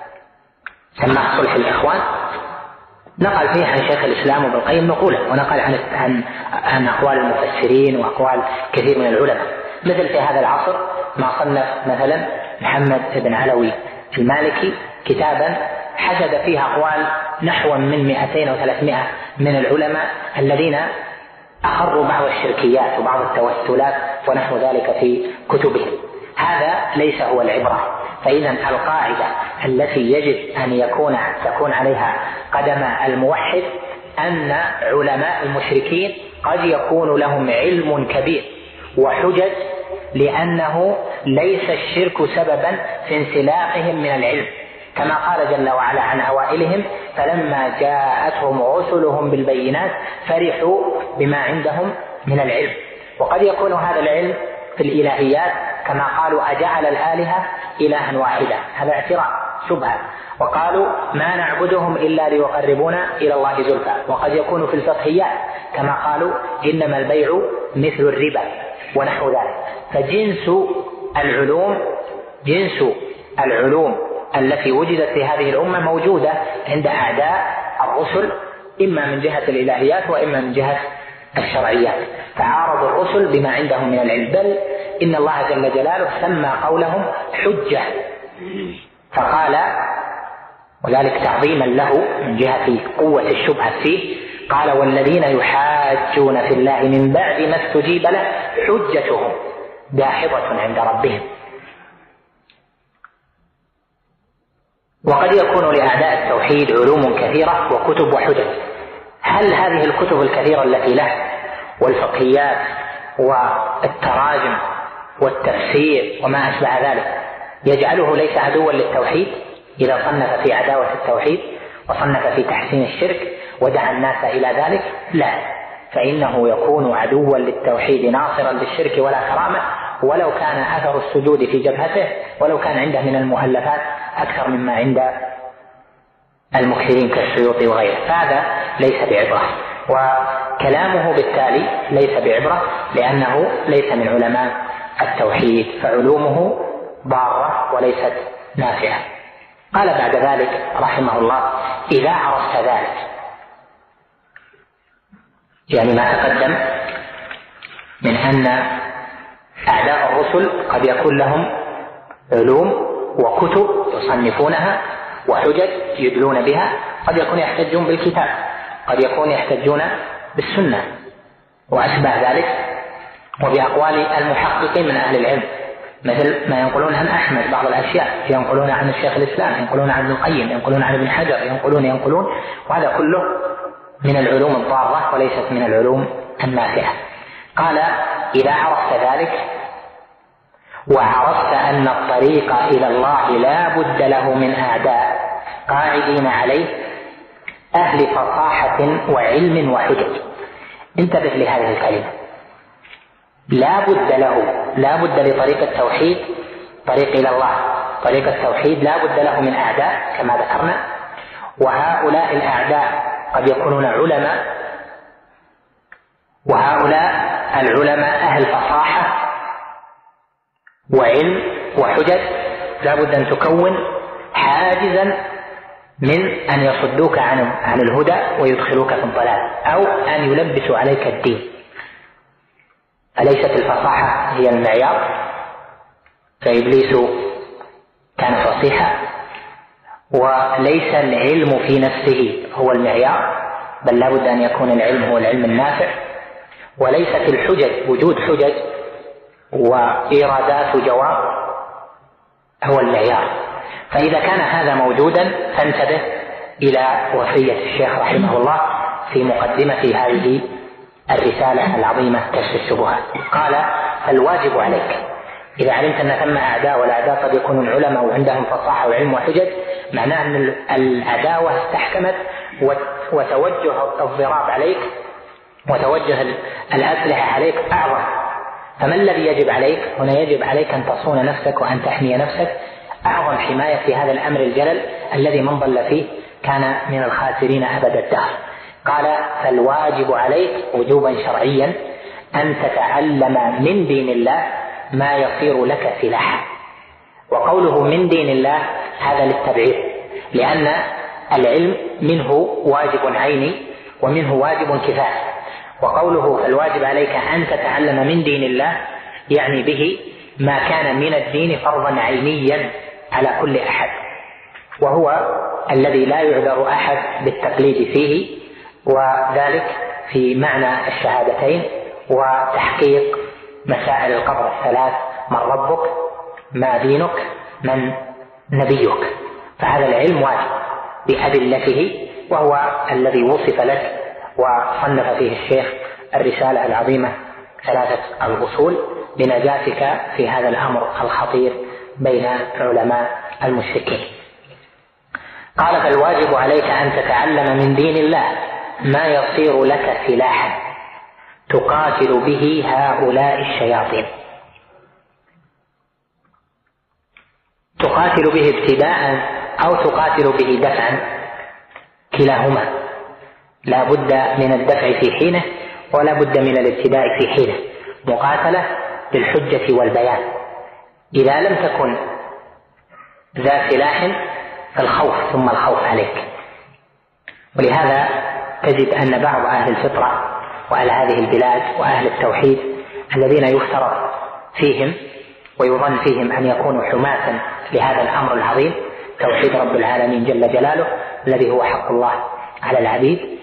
سماه صلح الإخوان، نقل فيه عن شيخ الإسلام وابن القيم نقولا، ونقل عن عن عن أقوال المفسرين وأقوال كثير من العلماء. مثل في هذا العصر ما صنف مثلا محمد بن علوي المالكي كتابا حشد فيه أقوال نحو من مئتين وثلاثمائة من العلماء الذين أقروا بعض الشركيات وبعض التوسلات ونحو ذلك في كتبهم. هذا ليس هو العبرة. فإذا القاعدة التي يجب أن يكون تكون عليها قدم الموحد أن علماء المشركين قد يكون لهم علم كبير وحجج، لأنه ليس الشرك سببا في انسلاخهم من العلم، كما قال جل وعلا عن أوائلهم: فلما جاءتهم رسلهم بالبينات فرحوا بما عندهم من العلم. وقد يكون هذا العلم في الإلهيات، كما قالوا: أجعل الآلهة إلها واحدا، هذا اعتراض شبهة. وقالوا: ما نعبدهم إلا ليقربونا إلى الله زلفى. وقد يكون في الفقهيات، كما قالوا: إنما البيع مثل الربا ونحو ذلك. فجنس العلوم جنس العلوم التي وجدت في هذه الأمة موجودة عند أعداء الرسل، إما من جهة الإلهيات وإما من جهة الشرعيات، فعارض الرسل بما عندهم من العلم. بل إن الله جل جلاله سمى قولهم حجة، فقال، وذلك تعظيما له من جهة قوة الشبهة فيه، قال: والذين يحاجون في الله من بعد ما استجيب له حجتهم داحضة عند ربهم. وقد يكون لأعداء التوحيد علوم كثيرة وكتب وحجج. هل هذه الكتب الكثيرة التي له والفقهيات والتراجم والتفسير وما أشبه ذلك يجعله ليس عدوا للتوحيد إذا صنف في عداوة التوحيد وصنف في تحسين الشرك ودعا الناس إلى ذلك؟ لا، فإنه يكون عدوا للتوحيد ناصرا للشرك ولا كرامة، ولو كان أثر السجود في جبهته، ولو كان عنده من المؤلفات أكثر مما عند المكثرين كالسيوطي وغيره. هذا ليس بعبرة، وكلامه بالتالي ليس بعبرة، لأنه ليس من علماء التوحيد، فعلومه ضارة وليست نافعة. قال بعد ذلك رحمه الله: إذا عرفت ذلك، يعني ما تقدم من أن أعداء الرسل قد يكون لهم علوم وكتب يصنفونها وحجج يدلون بها، قد يكون يحتجون بالكتاب، قد يكون يحتجون بالسنة وأشبه ذلك، وبأقوال المحققين من أهل العلم، مثل ما ينقلون عن أحمد بعض الأشياء، ينقلون عن الشيخ الإسلام، ينقلون عن ابن القيم، ينقلون عن ابن حجر، ينقلون ينقلون وهذا كله من العلوم الضارة وليست من العلوم النافعة. قال: إذا عرفت ذلك وعرفت أن الطريق إلى الله لا بد له من أعداء قاعدين عليه أهل فصاحة وعلم وحجج. انتبه لهذه الكلمة، لا بد له، لا بد لطريق التوحيد، طريق إلى الله، طريق التوحيد لا بد له من أعداء كما ذكرنا، وهؤلاء الأعداء قد يكونون علماء، وهؤلاء العلماء أهل فصاحة وعلم وحجج، لا بد أن تكون حاجزا من أن يصدوك عن عن الهدى ويدخلوك في الضلال، أو أن يلبسوا عليك الدين. أليست الفصاحة هي المعيار؟ فإبليس كان فصيحا، وليس العلم في نفسه هو المعيار، بل لا بد أن يكون العلم هو العلم النافع، وليست الحجج وجود حجج وإيرادات جواب هو المعيار. فإذا كان هذا موجودا فانتبه إلى وصية الشيخ رحمه الله في مقدمة هذه الرسالة العظيمة كشف الشبهات. قال: فالواجب عليك إذا علمت أن ثم أعداء، والأعداء قد يكونون علماء وعندهم فصاحة وعلم وحجج، معناه أن العداوة استحكمت وتوجه الضراب عليك وتوجه الأسلحة عليك أعظم. فما الذي يجب عليك هنا؟ يجب عليك أن تصون نفسك وأن تحمي نفسك أعظم حماية في هذا الأمر الجلل الذي من ضل فيه كان من الخاسرين أبد الدهر. قال: فالواجب عليك وجوبا شرعيا أن تتعلم من دين الله ما يصير لك سلاحا. وقوله من دين الله هذا للتبعيض، لأن العلم منه واجب عيني ومنه واجب كفاية. وقوله فالواجب عليك أن تتعلم من دين الله يعني به ما كان من الدين فرضا عينيا على كل أحد، وهو الذي لا يعذر أحد بالتقليد فيه، وذلك في معنى الشهادتين وتحقيق مسائل القبر الثلاث: من ربك، ما دينك، من نبيك. فهذا العلم واجب بأدلته، وهو الذي وصف لك وصنف فيه الشيخ الرسالة العظيمة ثلاثة الأصول لنجاتك في هذا الأمر الخطير بين علماء المشركين. قال فالواجب عليك أن تتعلم من دين الله ما يصير لك سلاحا تقاتل به هؤلاء الشياطين، تقاتل به ابتداء أو تقاتل به دفعا، كلاهما لا بد من الدفع في حينه ولا بد من الابتداء في حينه. مقاتلة بالحجة والبيان، إذا لم تكن ذا سلاح فالخوف ثم الخوف عليك. ولهذا تجد أن بعض أهل الفطرة وأهل هذه البلاد وأهل التوحيد الذين يفترض فيهم ويظن فيهم أن يكونوا حماة لهذا الأمر العظيم توحيد رب العالمين جل جلاله الذي هو حق الله على العبيد،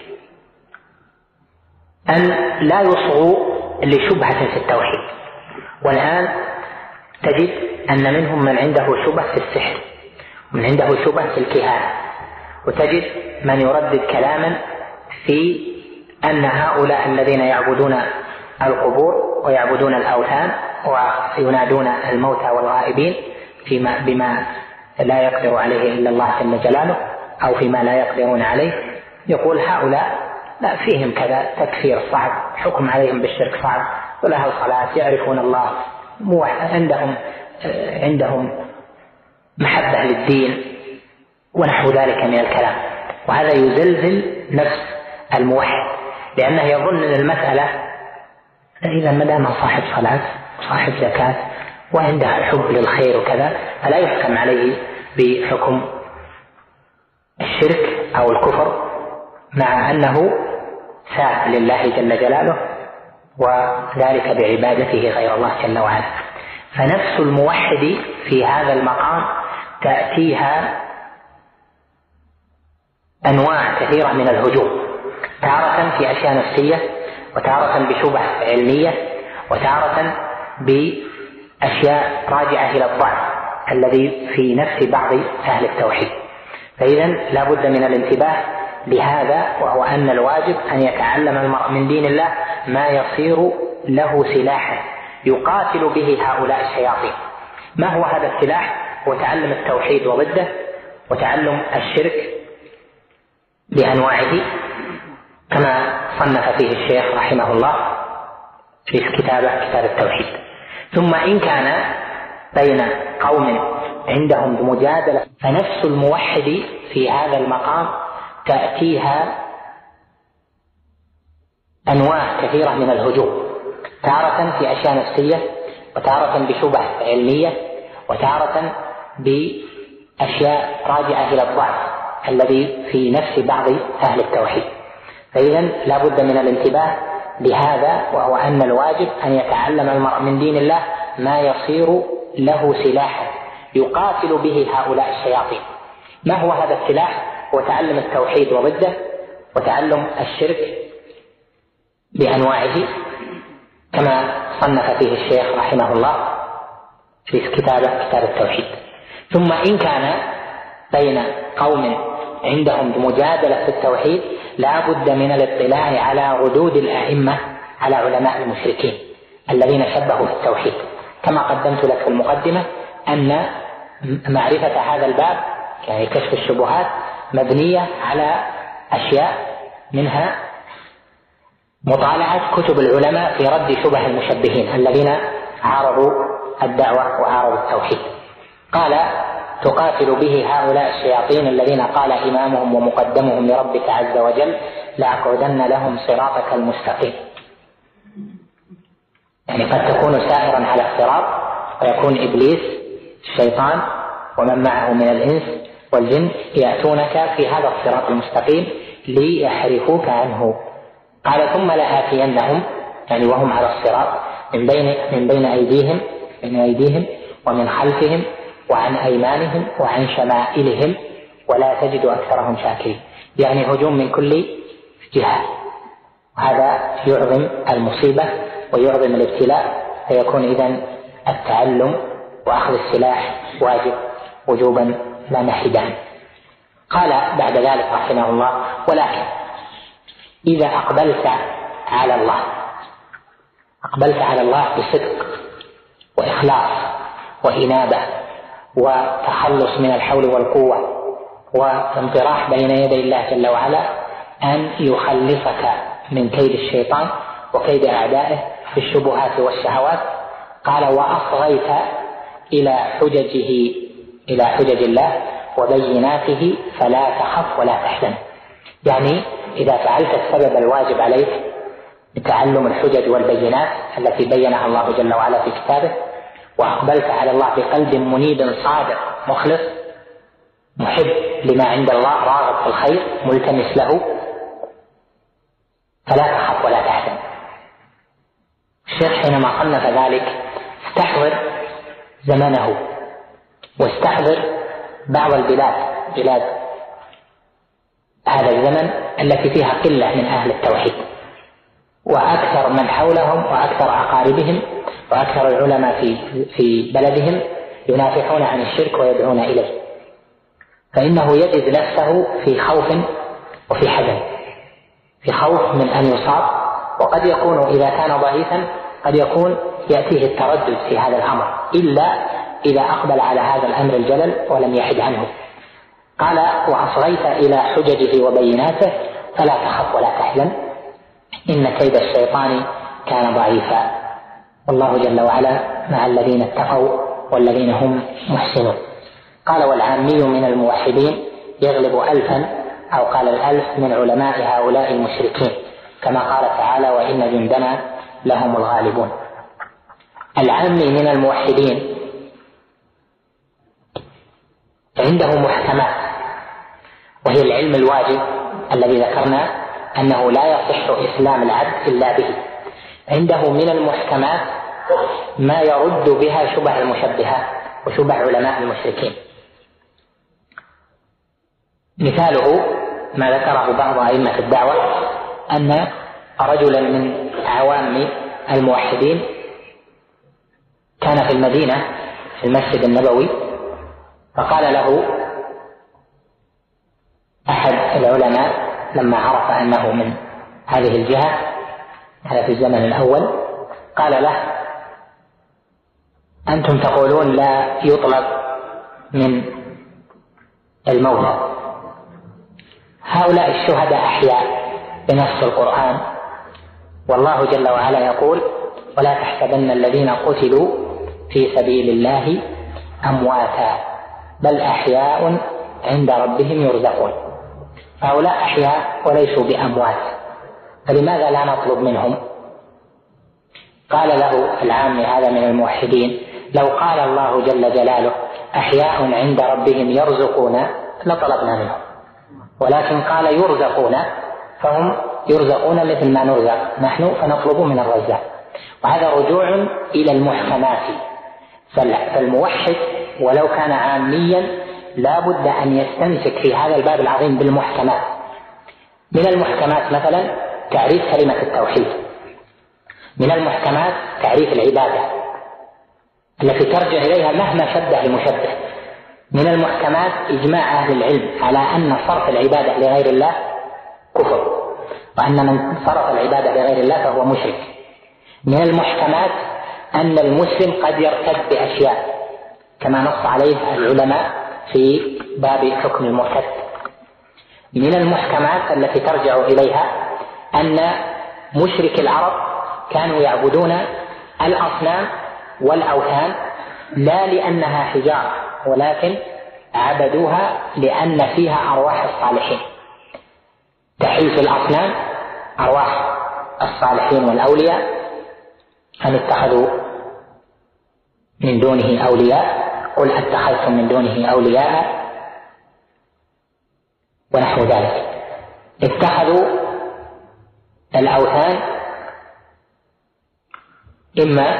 أن لا يصغوا لشبهة في التوحيد. والآن تجد أن منهم من عنده شبهة في السحر، ومن عنده شبهة في الكهانة، وتجد من يردد كلاما في أن هؤلاء الذين يعبدون القبور ويعبدون الأوثان وينادون الموتى والغائبين فيما بما لا يقدر عليه إلا الله جل جلاله أو فيما لا يقدرون عليه، يقول هؤلاء لا فيهم كذا تكفير صعب، حكم عليهم بالشرك صعب، ولها الصلاة، يعرفون الله، عندهم عندهم محبة للدين ونحو ذلك من الكلام. وهذا يزلزل نفس الموحد، لأنه يظن أن المسألة إذا ما دام صاحب صلاة وصاحب زكاة وعنده حب للخير وكذا فلا يحكم عليه بحكم الشرك أو الكفر، مع أنه ساء لله جل جلاله وذلك بعبادته غير الله جل وعلا. فنفس الموحد في هذا المقام تأتيها أنواع كثيرة من الهجوم، تارة في أشياء نفسية، وتارة بشبه علمية، وتارة بأشياء راجعة إلى الضعف الذي في نفس بعض أهل التوحيد. فإذا لا بد من الانتباه لهذا، وهو أن الواجب أن يتعلم المرء من دين الله ما يصير له سلاحا يقاتل به هؤلاء الشياطين. ما هو هذا السلاح؟ هو تعلم التوحيد وضده، وتعلم الشرك بأنواعه كما صنف فيه الشيخ رحمه الله في كتابه كتاب التوحيد. ثم إن كان بين قوم عندهم مجادلة فنفس الموحد في هذا المقام تأتيها أنواع كثيرة من الهجوم، تارة في أشياء نفسية، وتارة بشبه علمية، وتارة بأشياء راجعة إلى الضعف الذي في نفس بعض أهل التوحيد. فإذا لا بد من الانتباه لهذا، وهو أن الواجب أن يتعلم المرء من دين الله ما يصير له سلاحا يقاتل به هؤلاء الشياطين. ما هو هذا السلاح؟ هو تعلم التوحيد وضده، وتعلم الشرك بأنواعه كما صنف فيه الشيخ رحمه الله في كتابه كتاب التوحيد. ثم إن كان بين قوم عندهم مجادلة في التوحيد لا بد من الاطلاع على ردود الأئمة على علماء المشركين الذين شبهوا في التوحيد، كما قدمت لك في المقدمة أن معرفة هذا الباب يعني كشف الشبهات مبنية على أشياء، منها مطالعة كتب العلماء في رد شبه المشبهين الذين عارضوا الدعوة وعارضوا التوحيد. قال تقاتل به هؤلاء الشياطين الذين قال إمامهم ومقدمهم لربك عز وجل لأقعدن لهم صراطك المستقيم. يعني قد تكون سائرا على الصراط ويكون إبليس الشيطان ومن معه من الإنس والجن يأتونك في هذا الصراط المستقيم ليحرفوك عنه. قال ثم لآتينهم يعني وهم على الصراط من بين من بين أيديهم من أيديهم ومن خلفهم وعن أيمانهم وعن شمائلهم ولا تجد أكثرهم شاكرين. يعني هجوم من كل جهة، هذا يعظم المصيبة ويعظم الابتلاء، فيكون إذن التعلم وأخذ السلاح واجب وجوبا لا محيدا. قال بعد ذلك رحمه الله ولكن إذا أقبلت على الله أقبلت على الله بصدق وإخلاص وإنابة وتخلص من الحول والقوة وانطراح بين يدي الله جل وعلا أن يخلصك من كيد الشيطان وكيد أعدائه في الشبهات والشهوات. قال وأصغيت إلى حججه إلى حجج الله وبيناته فلا تخف ولا تحزن. يعني إذا فعلت السبب الواجب عليك بتعلم الحجج والبينات التي بينها الله جل وعلا في كتابه، وأقبلت على الله بقلب منيب صادق مخلص محب لما عند الله راغب في الخير ملتمس له، فلا تخف ولا تحزن. الشيخ حينما صنف ذلك استحضر زمنه واستحضر بعض البلاد بلاد هذا الزمن التي فيها قلة من أهل التوحيد، وأكثر من حولهم وأكثر أقاربهم وأكثر العلماء في في بلدهم ينافحون عن الشرك ويدعون إليه، فإنه يجد نفسه في خوف وفي حزن، في خوف من أن يصاب، وقد يكون إذا كان ضعيفا قد يكون يأتيه التردد في هذا الأمر إلا إذا أقبل على هذا الأمر الجلل ولم يحد عنه. قال وأصغيت إلى حججه وبيناته فلا تخف ولا تحزن إن كيد الشيطان كان ضعيفا، والله جل وعلا مع الذين اتقوا والذين هم محسنون. قال والعامي من الموحدين يغلب ألفا، أو قال الألف من علماء هؤلاء المشركين، كما قال تعالى وإن جندنا لهم الغالبون. العامي من الموحدين عنده محكمات، وهي العلم الواجب الذي ذكرنا أنه لا يصح إسلام العبد إلا به. عنده من المحكمات ما يرد بها شبه المشبهة وشبه علماء المشركين. مثاله ما ذكره بعض أئمة الدعوة أن رجلا من عوام الموحدين كان في المدينة في المسجد النبوي، فقال له أحد العلماء لما عرف أنه من هذه الجهة، هذا في الزمن الأول، قال له أنتم تقولون لا يطلب من الموتى، هؤلاء الشهداء أحياء بنص القرآن، والله جل وعلا يقول ولا تحسبن الذين قتلوا في سبيل الله أمواتا بل أحياء عند ربهم يرزقون. هؤلاء أحياء وليسوا بأموات، فلماذا لا نطلب منهم؟ قال له العام هذا من الموحدين لو قال الله جل جلاله أحياء عند ربهم يرزقون لطلبنا منهم، ولكن قال يرزقون، فهم يرزقون مثل ما نرزق نحن فنطلب من الرزاق، وهذا رجوع إلى المحكمات. فالموحد ولو كان عاميا لا بد أن يستمسك في هذا الباب العظيم بالمحكمات. من المحكمات مثلا تعريف كلمة التوحيد، من المحكمات تعريف العبادة التي ترجع إليها مهما شبه المشبه، من المحكمات إجماع أهل العلم على أن صرف العبادة لغير الله كفر، وأن من صرف العبادة لغير الله فهو مشرك. من المحكمات أن المسلم قد يرتد بأشياء كما نص عليه العلماء في باب حكم المرتد. من المحكمات التي ترجع إليها أن مشرك العرب كانوا يعبدون الأصنام والأوثان لا لأنها حجارة، ولكن عبدوها لأن فيها أرواح الصالحين، تحل في الأصنام أرواح الصالحين والأولياء، أن اتخذوا من دونه أولياء قل اتخذتم من دونه أولياء ونحو ذلك. اتخذوا الأوثان إما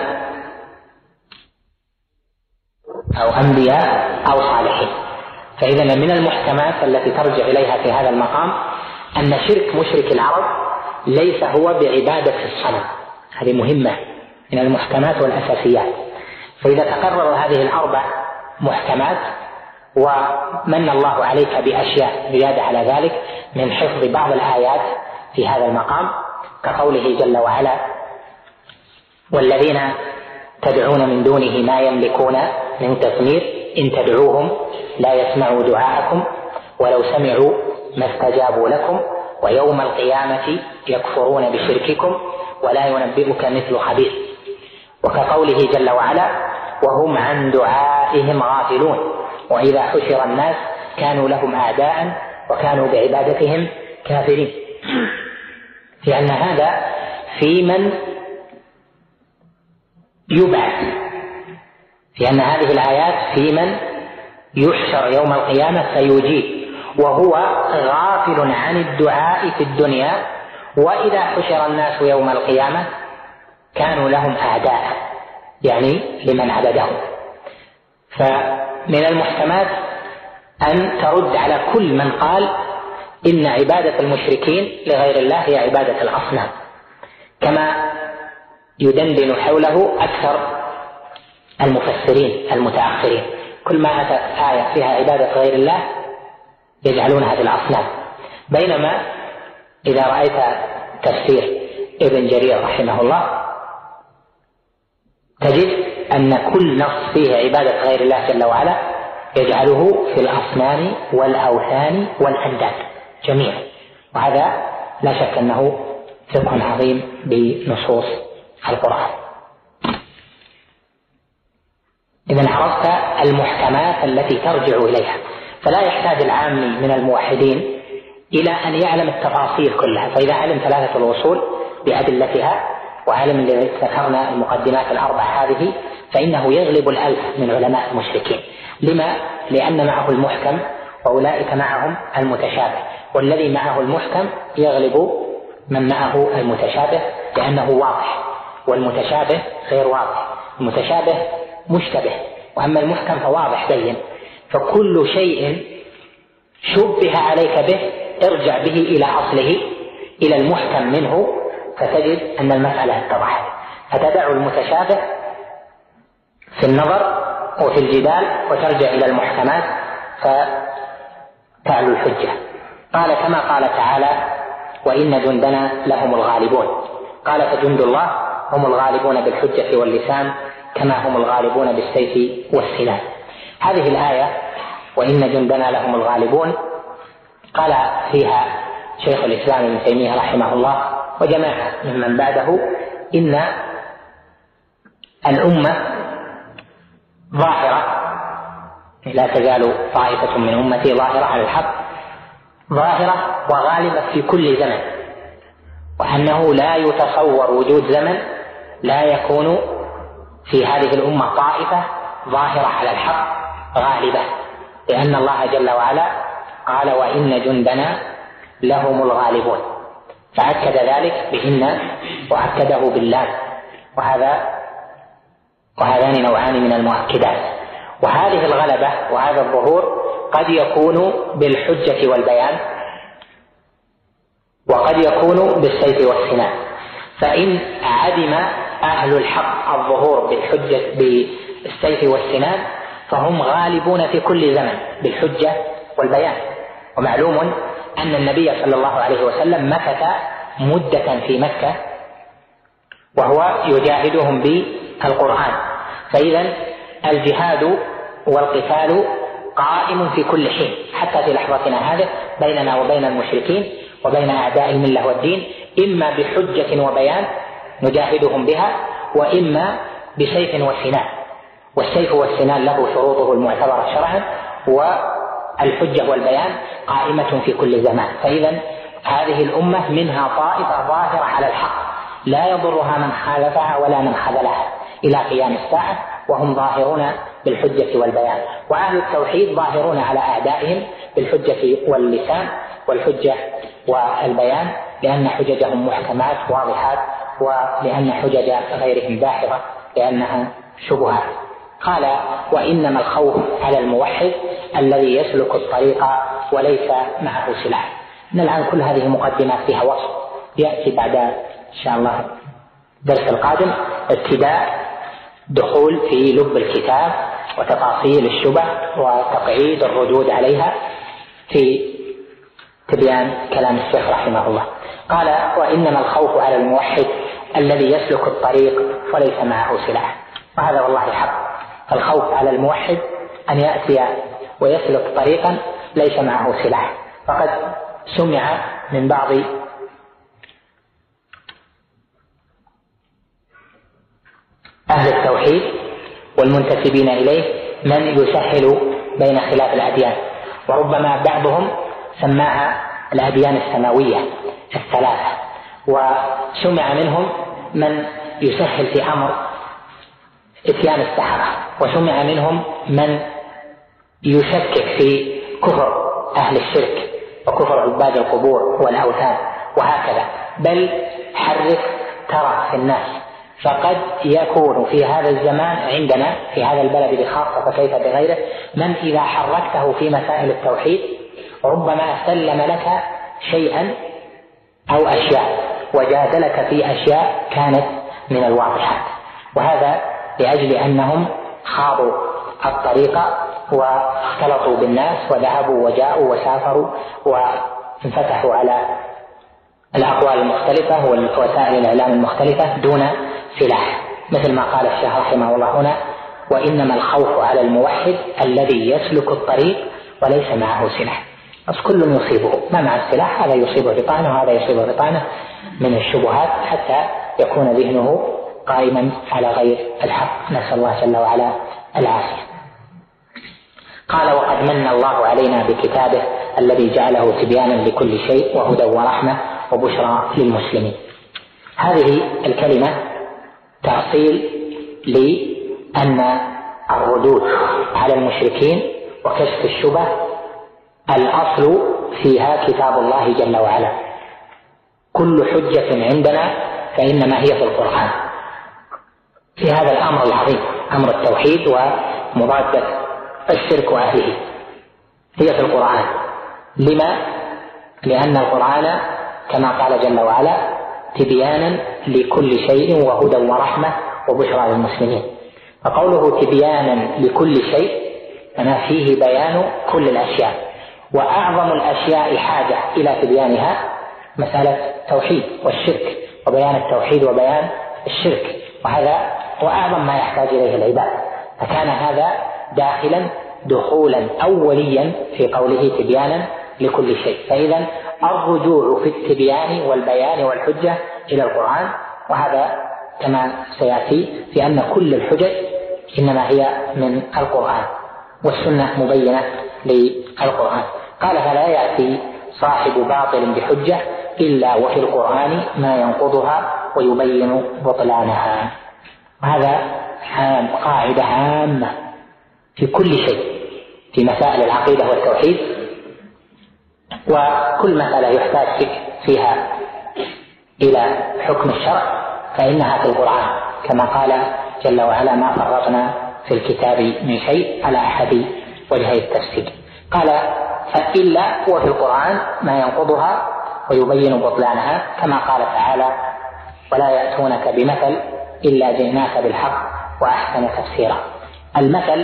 أو أنبياء أو صالحين. فإذا من المحكمات التي ترجع إليها في هذا المقام أن شرك مشرك العرب ليس هو بعبادة الصنم، هذه مهمة من المحكمات والأساسيات. فإذا تقرر هذه الأربع محكمات ومن الله عليك بأشياء زيادة على ذلك من حفظ بعض الآيات في هذا المقام كقوله جل وعلا والذين تدعون من دونه ما يملكون من تثمير إن تدعوهم لا يسمعوا دعاءكم ولو سمعوا ما استجابوا لكم ويوم القيامة يكفرون بشرككم ولا ينبئك مثل خبير. وكقوله جل وعلا وهم عن دعائهم غافلون وإذا حشر الناس كانوا لهم أعداء وكانوا بعبادتهم كافرين. لأن هذا في من يبعث، لأن هذه الآيات في من يحشر يوم القيامة فيجيب وهو غافل عن الدعاء في الدنيا، وإذا حشر الناس يوم القيامة كانوا لهم أعداء، يعني لمن عبدهم. فمن المحتمات أن ترد على كل من قال إن عبادة المشركين لغير الله هي عبادة الأصنام، كما يدندن حوله أكثر المفسرين المتأخرين. كل ما أتت آية فيها عبادة غير الله يجعلونها في الأصنام، بينما إذا رأيت تفسير ابن جرير رحمه الله تجد أن كل نص فيه عبادة غير الله جل وعلا يجعله في الأصنام والأوثان والأنداد جميعا، وهذا لا شك أنه فقه عظيم بنصوص القرآن. إذن عرفت المحكمات التي ترجع إليها، فلا يحتاج العامي من الموحدين إلى أن يعلم التفاصيل كلها. فإذا علم ثلاثة الأصول بأدلتها وعلم اللي ذكرنا المقدمات الأربع هذه فإنه يغلب الألف من علماء المشركين. لما؟ لأن معه المحكم وأولئك معهم المتشابه، والذي معه المحكم يغلب من معه المتشابه لأنه واضح، والمتشابه غير واضح. المتشابه مشتبه، وأما المحكم فواضح بين. فكل شيء شبه عليك به ارجع به إلى أصله إلى المحكم منه فتجد أن المسألة اتضحت، فتدع المتشابه في النظر وفي الجدال وترجع إلى المحكمات فتعلو الحجة. قال كما قال تعالى وإن جندنا لهم الغالبون. قال فجند الله هم الغالبون بالحجة واللسان كما هم الغالبون بالسيف والسنان. هذه الآية وإن جندنا لهم الغالبون قال فيها شيخ الإسلام ابن تيمية رحمه الله وجماعة ممن بعده إن الأمة ظاهرة، لا تزال طائفة من أمتي ظاهرة على الحق، ظاهرة وغالبة في كل زمن، وأنه لا يتصور وجود زمن لا يكون في هذه الأمة طائفة ظاهرة على الحق غالبة، لأن الله جل وعلا قال وإن جندنا لهم الغالبون، فأكد ذلك بإن وأكده باللام، وهذا وهذان نوعان من المؤكدات. وهذه الغلبة وهذا الظهور قد يكون بالحجة والبيان وقد يكون بالسيف والسنان. فإن عدم أهل الحق الظهور بالحجة بالسيف والسنان فهم غالبون في كل زمن بالحجة والبيان. ومعلوم أن النبي صلى الله عليه وسلم مكث مدة في مكة وهو يجاهدهم بالقرآن، فإذا الجهاد والقتال قائم في كل حين حتى في لحظتنا هذه بيننا وبين المشركين وبين أعداء الملة والدين، إما بحجة وبيان نجاهدهم بها وإما بسيف وسنان. والسيف والسنان له شروطه المعتبرة شرعا، والحجة والبيان قائمة في كل زمان. فإذا هذه الأمة منها طائفة ظاهرة على الحق لا يضرها من خالفها ولا من خذلها إلى قيام الساعة، وهم ظاهرون بالحجة والبيان. وأهل التوحيد ظاهرون على أعدائهم بالحجة واللسان والحجة والبيان، لأن حججهم محكمات واضحات، ولأن حجج غيرهم داحضة لأنها شبهات. قال وإنما الخوف على الموحد الذي يسلك الطريق وليس معه سلاح. الآن كل هذه مقدمات فيها وصف يأتي بعد إن شاء الله درس القادم ابتداء دخول في لب الكتاب وتفاصيل الشبه وتقعيد الردود عليها في تبيان كلام الشيخ رحمه الله. قال وإنما الخوف على الموحد الذي يسلك الطريق وليس معه سلاح، وهذا والله حق. الخوف على الموحد أن يأتي ويسلك طريقا ليس معه سلاح. فقد سمع من بعض أهل التوحيد والمنتسبين إليه من يسهل بين خلاف الأديان، وربما بعضهم سماها الأديان السماوية الثلاثة، وسمع منهم من يسهل في أمر إتيان السحرة، وسمع منهم من يشكك في كفر أهل الشرك وكفر عباد القبور والأوثان وهكذا. بل حرك ترى في الناس، فقد يكون في هذا الزمان عندنا في هذا البلد بخاصة فكيف بغيره من إذا حركته في مسائل التوحيد ربما سلم لك شيئا أو أشياء وجادلك في أشياء كانت من الواضحات، وهذا لأجل أنهم خاضوا الطريقة واختلطوا بالناس وذهبوا وجاءوا وسافروا وانفتحوا على الأقوال المختلفة ووسائل الإعلام المختلفة دون سلاح، مثل ما قال الشيخ رحمه الله هنا: وإنما الخوف على الموحد الذي يسلك الطريق وليس معه سلاح. بس كل يصيبه ما مع السلاح، هذا يصيبه بطانه وهذا يصيبه بطانه من الشبهات حتى يكون ذهنه قائما على غير الحق. نسأل الله جل وعلا العافية. قال: وقد من الله علينا بكتابه الذي جعله تبيانا لكل شيء وهدى ورحمة وبشرى للمسلمين. هذه الكلمة تأصيل لأن الردود على المشركين وكشف الشبه الأصل فيها كتاب الله جل وعلا. كل حجة عندنا فإنما هي في القرآن في هذا الأمر العظيم، أمر التوحيد ومضادة الشرك وأهله، هي في القرآن. لما؟ لأن القرآن كما قال جل وعلا تبيانا لكل شيء وهدى ورحمة وبشرى للمسلمين. فقوله تبيانا لكل شيء أنا فيه بيان كل الأشياء، وأعظم الأشياء حاجة إلى تبيانها مسألة التوحيد والشرك، وبيان التوحيد وبيان الشرك، وهذا هو أعظم ما يحتاج إليه العباد. فكان هذا داخلا دخولا أوليا في قوله تبيانا لكل شيء. فإذا الرجوع في التبيان والبيان والحجة إلى القرآن، وهذا كما سيأتي في أن كل الحجج إنما هي من القرآن والسنة مبينة للقرآن. قال: فلا يأتي صاحب باطل بحجة إلا وفي القرآن ما ينقضها ويبين بطلانها. وهذا قاعدة عامة في كل شيء في مسائل العقيدة والتوحيد، وكل مسألة يحتاج فيها إلى حكم الشرع فإنها في القرآن، كما قال جل وعلا: ما فرطنا في الكتاب من شيء على أحد وجهي التفسير. قال: فإلا وفي القرآن ما ينقضها ويبين بطلانها، كما قال تعالى: ولا يأتونك بمثل إلا جئناك بالحق وأحسن تفسيرا. المثل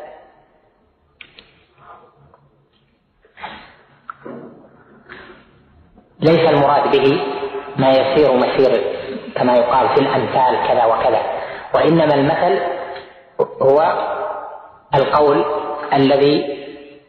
ليس المراد به ما يسير مسير كما يقال في الأمثال كذا وكذا، وإنما المثل هو القول الذي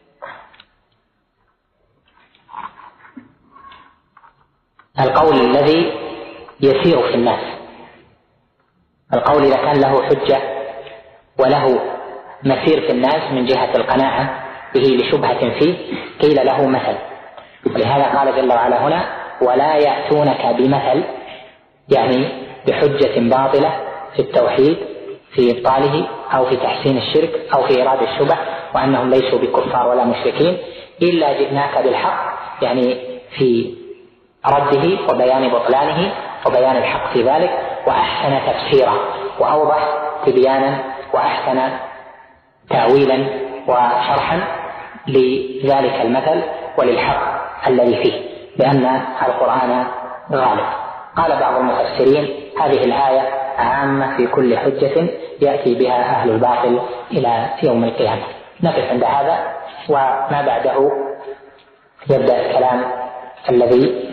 القول الذي يسير في الناس. القول إذا كان له حجة وله مسير في الناس من جهة القناعة به لشبهة فيه قيل له مثل. ولهذا قال جل وعلا هنا: ولا يأتونك بمثل، يعني بحجة باطلة في التوحيد في إبطاله أو في تحسين الشرك أو في إرادة الشبه، وأنهم ليسوا بكفار ولا مشركين، إلا جئناك بالحق، يعني في رده وبيان بطلانه وبيان الحق في ذلك، وأحسن تفسيرا، وأوضح تبيانا وأحسن تأويلا وشرحا لذلك المثل وللحق الذي فيه، لأن القرآن غالب. قال بعض المفسرين: هذه الآية عامة في كل حجة يأتي بها أهل الباطل إلى يوم القيامة. نقف عند هذا، وما بعده يبدأ الكلام الذي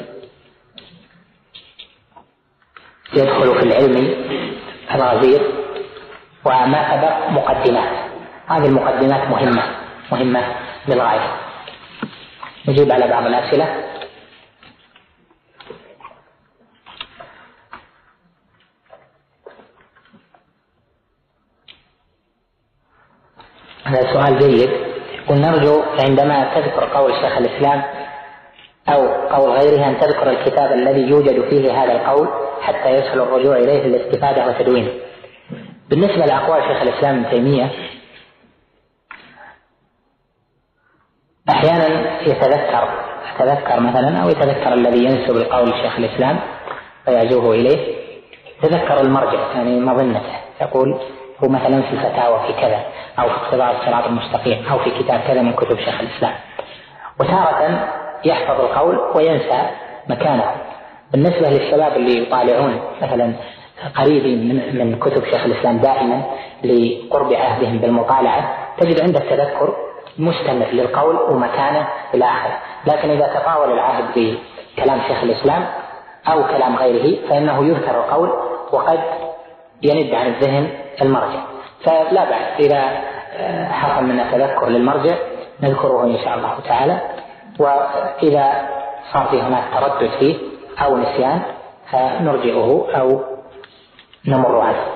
يدخل في العلم الغزير، وما سبق مقدمات. هذه المقدمات مهمة مهمة للغاية. نجيب على بعض الأسئلة. هذا سؤال جيد. يقول: نرجو عندما تذكر قول شيخ الإسلام أو قول غيره أن تذكر الكتاب الذي يوجد فيه هذا القول حتى يسهل الرجوع إليه للاستفادة وتدوينه. بالنسبة لأقوال شيخ الإسلام ابن تيمية، أحيانا يتذكر يتذكر مثلا أو يتذكر الذي ينسب القول لشيخ الإسلام ويعزوه إليه، يتذكر المرجع يعني مظنته، يقول هو مثلا في الفتاوى في كذا، أو في اقتضاء الصراط المستقيم، أو في كتاب كذا من كتب شيخ الإسلام. وتارة يحفظ القول وينسى مكانه. بالنسبة للشباب اللي يطالعون مثلا قريبين من, من كتب شيخ الإسلام دائما لقرب عهدهم بالمطالعة، تجد عند التذكر مستمر للقول ومكانه إلى آخره. لكن إذا تطاول العهد بكلام شيخ الإسلام أو كلام غيره فإنه يذكر القول وقد يند عن الذهن المرجع. فلا بأس إذا حصل من التذكر للمرجع نذكره إن شاء الله تعالى، وإذا صار في هناك تردد فيه أو نسيان فنرجئه أو نمر عنه.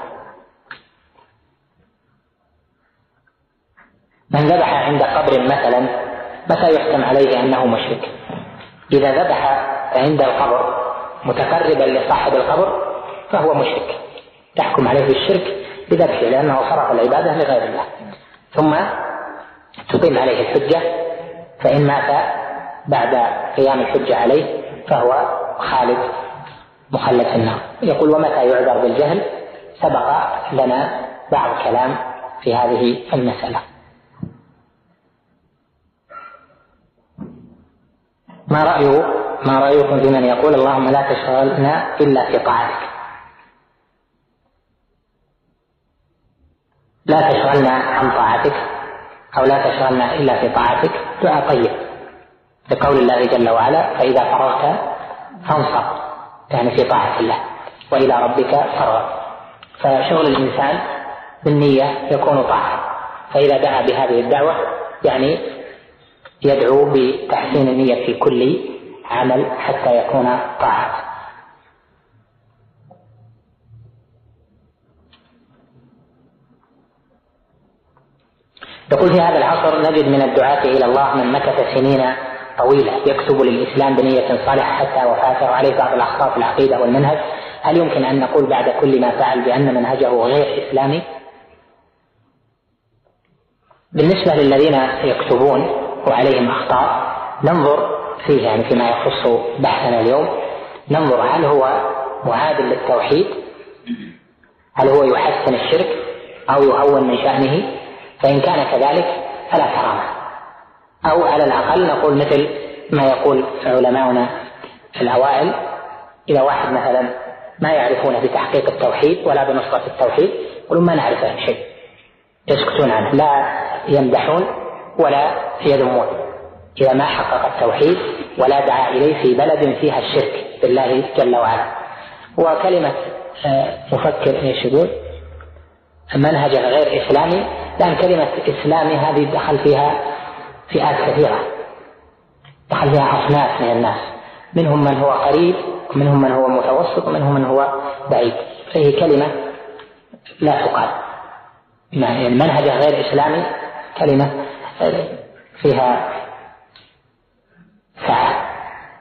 من ذبح عند قبر مثلا متى يحكم عليه أنه مشرك؟ إذا ذبح عند القبر متقربا لصاحب القبر فهو مشرك، تحكم عليه بالشرك بذبحه لأنه صرف العبادة لغير الله، ثم تقيم عليه الحجة، فإن مات بعد قيام الحجة عليه فهو خالد مخلد في النار. يقول: ومتى يعذر بالجهل؟ سبق لنا بعض كلام في هذه المسألة. ما رأيه ما رأيكم في من يقول: اللهم لا تشغلنا إلا في طاعتك؟ لا تشغلنا عن طاعتك أو لا تشغلنا إلا في طاعتك دعاء طيب، بقول الله جل وعلا: فإذا فرغت فانصب، يعني في طاعة الله، وإلى ربك فارغب. فشغل الإنسان بالنية يكون طاعة، فإذا دعا بهذه الدعوة يعني يدعو بتحسين النية في كل عمل حتى يكون طاعة. يقول: في هذا العصر نجد من الدعاة إلى الله من مكث سنين طويلة يكتب للإسلام بنية صالحة حتى وفاته وعليه بعض الأخطاء في العقيدة والمنهج، هل يمكن أن نقول بعد كل ما فعل بأن منهجه غير إسلامي؟ بالنسبة للذين يكتبون وعليهم أخطاء ننظر فيه، يعني فيما يخص بحثنا اليوم ننظر هل هو معادل للتوحيد، هل هو يحسن الشرك أو يهون من شأنه، فإن كان كذلك فلا كرامة، أو على الأقل نقول مثل ما يقول علماؤنا الأوائل: إذا واحد مثلا ما يعرفون بتحقيق التوحيد ولا بنصرة التوحيد يقولون ما نعرف عن شيء، يسكتون عنه، لا يمدحون ولا يذمون إذا ما حقق التوحيد ولا دعا إليه في بلد فيها الشرك بالله جل وعلا. وكلمة مفكر ايش يقول؟ منهج غير إسلامي، لأن كلمة إسلامي هذه دخل فيها فئات كثيرة، دخل فيها أصناف من الناس، منهم من هو قريب ومنهم من هو متوسط ومنهم من هو بعيد، فهي كلمة لا تقال. المنهج غير إسلامي كلمة فيها سعة.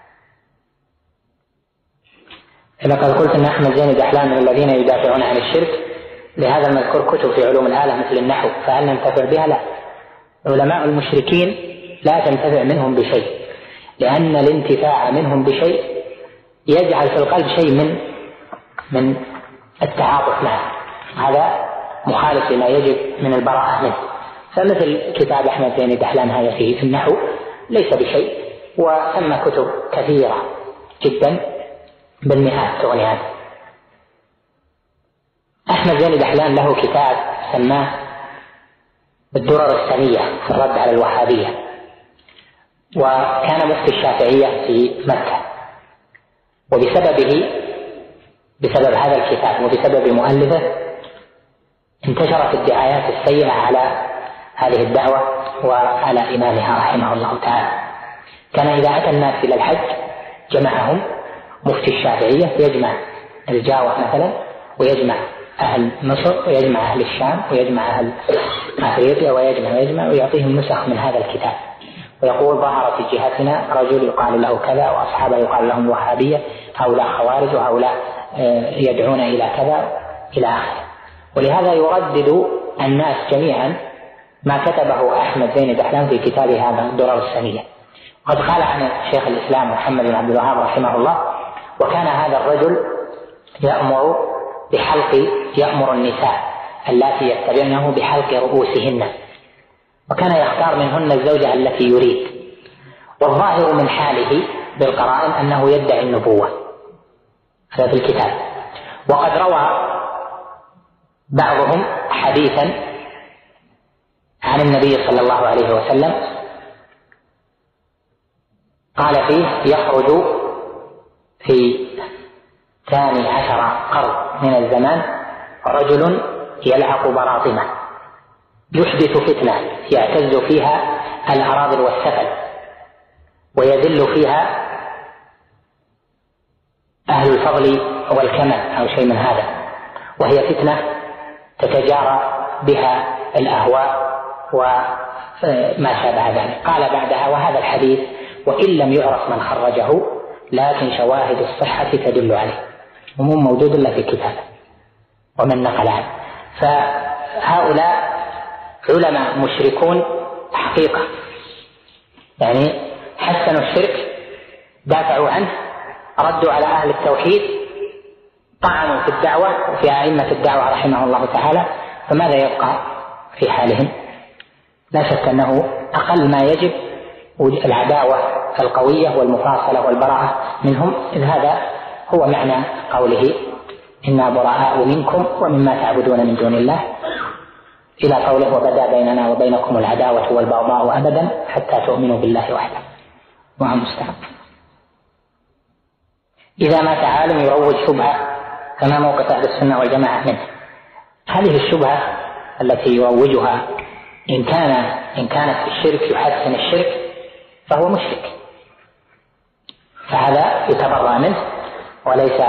لقد قلت أن أحمد زين دحلان من الذين يدافعون عن الشرك، لهذا المذكور كتب في علوم الآلة مثل النحو، فهل ننتفع بها؟ لا. علماء المشركين لا تنتفع منهم بشيء، لأن الانتفاع منهم بشيء يجعل في القلب شيء من من التعاطف معه، هذا مخالف لما يجب من البراءة منه. فمثل كتاب أحمد زين دحلان هذا في النحو ليس بشيء، وثم كتب كثيرة جدا بالمئات تغني عنه. أحمد زين دحلان له كتاب سماه الدرر السنية في الرد على الوهابية، وكان مفتي الشافعية في مكة، وبسببه بسبب هذا الكتاب وبسبب مؤلفه انتشرت الدعايات السيئة على هذه الدعوة وعلى إمامها رحمه الله تعالى. كان إذا أتى الناس إلى الحج جمعهم مفتي الشافعية، يجمع الجاوة مثلا ويجمع أهل مصر ويجمع أهل الشام ويجمع أهل أفريقيا ويجمع ويجمع ويعطيهم نسخ من هذا الكتاب، ويقول ظهر في جهتنا رجل يقال له كذا وأصحابه يقال لهم وهابية، هؤلاء خوارج وهؤلاء يدعون إلى كذا إلى آخره. ولهذا يردد الناس جميعا ما كتبه أحمد زين دحلان في كتابه هذا الدرر السنية. قد قال عن شيخ الإسلام محمد بن عبد الوهاب رحمه الله: وكان هذا الرجل يأمر بحلق يأمر النساء اللاتي يتبعنه بحلق رؤوسهن، وكان يختار منهن الزوجة التي يريد، والظاهر من حاله بالقرائن أنه يدعي النبوة. هذا في الكتاب. وقد روى بعضهم حديثا عن النبي صلى الله عليه وسلم قال فيه: يخرج في ثاني عشر قرن من الزمان رجل يلعق براطمة يحدث فتنة يعتز فيها الأراذل والسفل ويذل فيها أهل الفضل والكمل أو شيء من هذا، وهي فتنة تتجارى بها الأهواء وما شابه ذلك. قال بعدها: وهذا الحديث وإن لم يعرف من خرجه لكن شواهد الصحة تدل عليه، ومو موجود إلا في كتابه ومن نقل عنه. فهؤلاء علماء مشركون حقيقة، يعني حسنوا الشرك، دافعوا عنه، ردوا على أهل التوحيد، طعنوا في الدعوة وفي أئمة الدعوة رحمه الله تعالى، فماذا يبقى في حالهم؟ لا شك أنه أقل ما يجب العداوة القوية والمفاصلة والبراءة منهم، إذ هذا هو معنى قوله: إنا براء منكم ومما تعبدون من دون الله، إلى قوله: وبدا بيننا وبينكم العداوة والبغضاء أبدا حتى تؤمنوا بالله وحده. وهو مستحق. إذا مات عالم يروج شبهة فما موقف أهل السنة والجماعة منه؟ هذه الشبهة التي يروجها إن كان إن كانت في الشرك يحسن الشرك فهو مشرك، فهذا يتبرأ منه وليس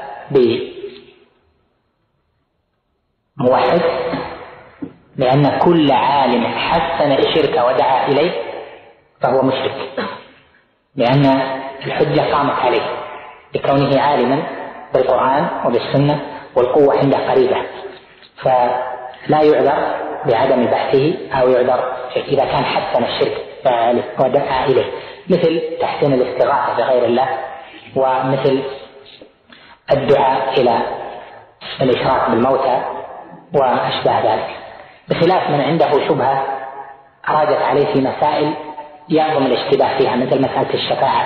بموحد، لأن كل عالم حسن الشرك ودعا إليه فهو مشرك، لأن الحجة قامت عليه لكونه عالما بالقرآن وبالسنة والقوة عنده قريبة، فلا يعذر بعدم بحثه أو يعذر إذا كان حسن الشرك ودعا إليه، مثل تحسين الاستغاثة بغير الله، ومثل الدعاء إلى الإشراك بالموتى وأشباه ذلك، بخلاف من عنده شبهة أرادت عليه في مسائل يعظم الاشتباه فيها، مثل مسألة الشفاعة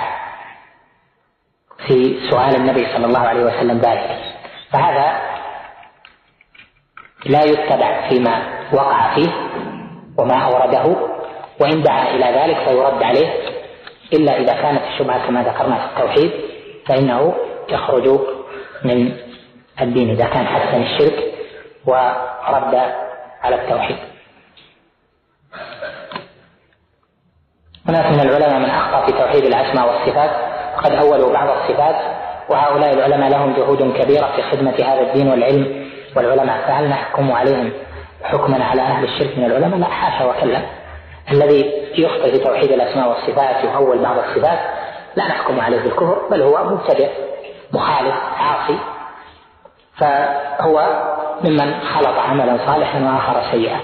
في سؤال النبي صلى الله عليه وسلم ذلك، فهذا لا يتبع فيما وقع فيه وما أورده، وإن دعا إلى ذلك فيرد عليه، إلا إذا كانت الشبهة كما ذكرنا في التوحيد فإنه يخرج من الدين إذا كان حسن الشرك ورد على التوحيد. هناك من العلماء من أخطأ في توحيد الأسماء والصفات، وقد أولوا بعض الصفات، وهؤلاء العلماء لهم جهود كبيرة في خدمة هذا الدين والعلم والعلماء، فهل نحكم عليهم حكما على أهل الشرك من العلماء؟ لا، حاشا وكلا. الذي يخطئ في توحيد الأسماء والصفات يؤول بعض الصفات لا نحكم عليه بالكفر، بل هو مبتدع مخالف عاصي، فهو ممن خلط عملا صالحا وآخر سيئا.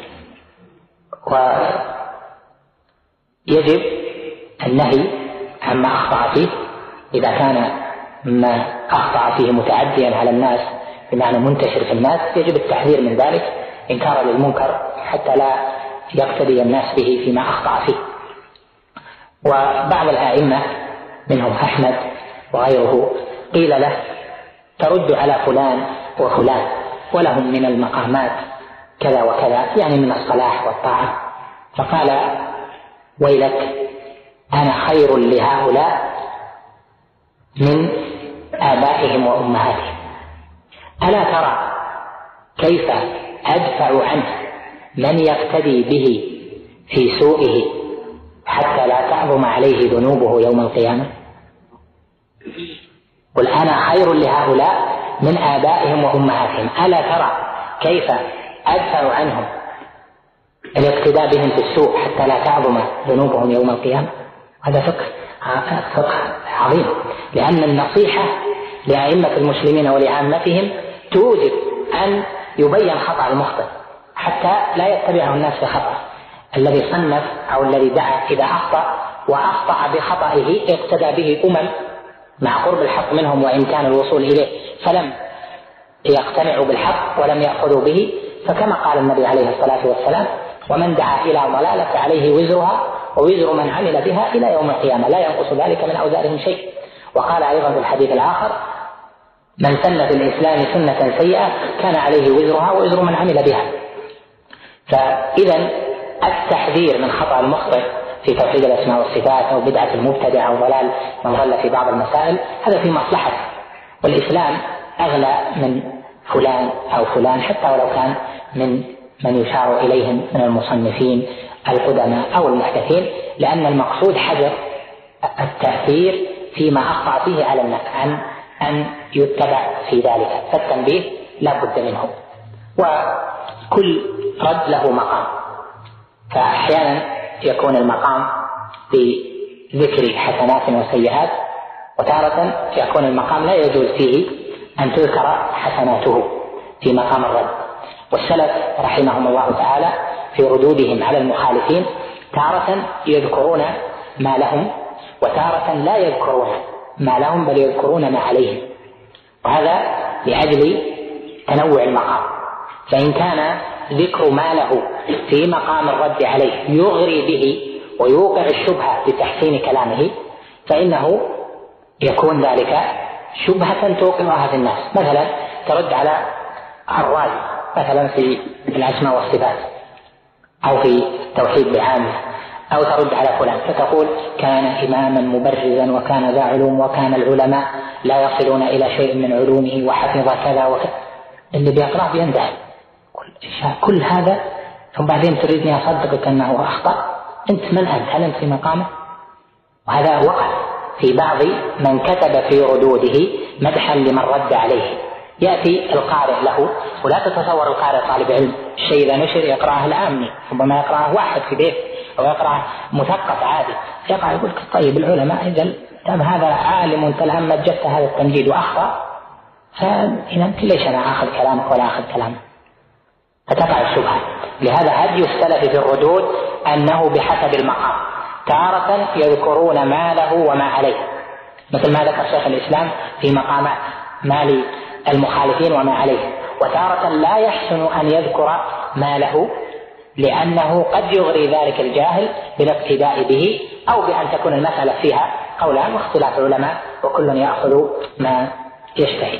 ويجب النهي عما أخطأ فيه إذا كان ما أخطأ فيه متعديا على الناس بمعنى منتشر في الناس، يجب التحذير من ذلك إنكارا للمنكر حتى لا يقتدي الناس به فيما أخطأ فيه. وبعض الأئمة منهم أحمد وغيره قيل له: ترد على فلان وفلان ولهم من المقامات كذا وكذا، يعني من الصلاح والطاعة، فقال: ويلك، أنا خير لهؤلاء من آبائهم وأمهاتهم. ألا ترى كيف أدفع عنه من يقتدي به في سوءه حتى لا تعظم عليه ذنوبه يوم القيامة؟ قل أنا خير لهؤلاء من آبائهم وأمهاتهم، ألا ترى كيف أدفع عنهم الاقتداء بهم في السوء حتى لا تعظم ذنوبهم يوم القيامة؟ هذا فقه فقه عظيم، لأن النصيحة لأئمة المسلمين ولعامتهم توجب أن يبين خطأ المخطئ حتى لا يتبعه الناس في خطأ. الذي صنف أو الذي دعا إذا أخطأ وأخطأ بخطئه اقتدى به أمم مع قرب الحق منهم وإمكان الوصول إليه فلم يقتنعوا بالحق ولم يأخذوا به، فكما قال النبي عليه الصلاة والسلام: ومن دعا إلى ضلالة عليه وزرها ووزر من عمل بها إلى يوم القيامة لا ينقص ذلك من أوزارهم شيء. وقال أيضا في الحديث الآخر: من سن في الإسلام سنة سيئة كان عليه وزرها ووزر من عمل بها. فإذا التحذير من خطأ المخطئ في توحيد الأسماء والصفات أو بدعة المبتدع أو ضلال من ضل في بعض المسائل هذا في مصلحة، والإسلام أغلى من فلان أو فلان حتى ولو كان من من يشار إليهم من المصنفين القدماء أو المحدثين، لأن المقصود حجر التأثير فيما أخطأ فيه على الناس عن أن يتبع في ذلك، فالتنبيه لا بد منه. وكل رد له مقام، فأحيانا يكون المقام بذكر حسنات وسيئات، وتارة يكون المقام لا يجوز فيه أن تذكر حسناته في مقام الرد. والسلف رحمهم الله تعالى في ردودهم على المخالفين تارة يذكرون ما لهم وتارة لا يذكرون ما لهم بل يذكرون ما عليهم، وهذا لأجل تنوع المقام. فإن كان ذكر ما له في مقام الرد عليه يغري به ويوقع الشبهة بتحسين كلامه فإنه يكون ذلك شبهة توقعها في الناس. مثلا ترد على الرازي مثلا في الأسماء والصفات أو في التوحيد بعامة، أو ترد على فلان فتقول كان إماما مبرزا وكان ذا علوم وكان العلماء لا يصلون إلى شيء من علومه وحفظ كذا وكذا، اللي بيقرأ بيندهش كل هذا، ثم بعدين تريدني أصدقك أنه أخطأ؟ أنت من أنت؟ هل أنت في مقامه؟ وهذا وقع في بعض من كتب في ردوده مدحا لمن رد عليه. يأتي القارئ له، ولا تتصور القارئ طالب علم الشيء إذا نشر يقرأه العامي، ربما يقرأه واحد في بيت أو يقرأه مثقف عادي، يقرأ يقول طيب العلماء إذا هذا عالم تلهم مجدت هذا التمجيد وأخطأ، فإذا ليش أنا أخذ كلامك ولا أخذ كلامك؟ فتقع الشبهة. لهذا هدي السلف في الردود أنه بحسب المقام، تارة يذكرون ما له وما عليه، مثل ما ذكر شيخ الإسلام في مقامات ما للمخالفين وما عليه، وتارة لا يحسن أن يذكر ما له لأنه قد يغري ذلك الجاهل بالاقتداء به، أو بأن تكون المسألة فيها قولان واختلاف علماء وكل يأخذ ما يشتهي.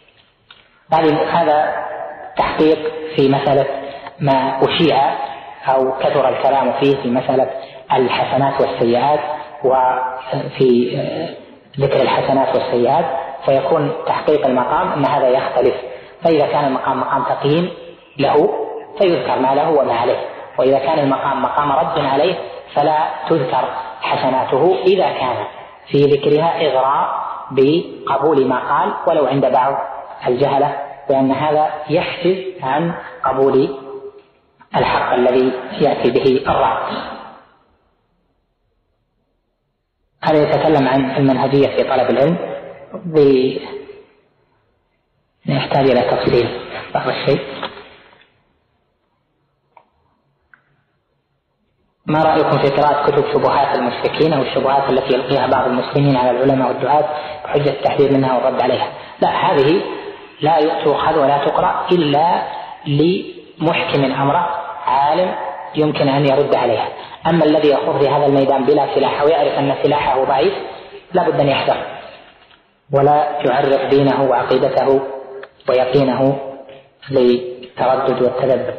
هذا تحقيق في مسألة ما أشيع أو كثر الكلام فيه في مسألة الحسنات والسيئات، وفي ذكر الحسنات والسيئات فيكون تحقيق المقام أن هذا يختلف. فإذا كان المقام مقام تقييم له فيذكر ما له وما عليه، وإذا كان المقام مقام رد عليه فلا تذكر حسناته إذا كان في ذكرها إغراء بقبول ما قال ولو عند بعض الجهلة، لأن هذا يحجز عن قبول الحق الذي يأتي به الرأي. هذا يتكلم عن المنهجية في طلب العلم، يحتاج إلى تفصيل بعض الشيء. ما رأيكم في قراءة كتب شبهات المشركين أو الشبهات التي يلقيها بعض المسلمين على العلماء والدعاة بحجة التحذير منها والرد عليها؟ لا، هذه لا تؤخذ ولا تقرأ إلا لمحكم أمره عالم يمكن أن يرد عليها. أما الذي يخوض في هذا الميدان بلا سلاح ويعرف أن سلاحه ضعيف لا بد أن يحذر ولا يعرض دينه وعقيدته ويقينه للتردد والتذبذب.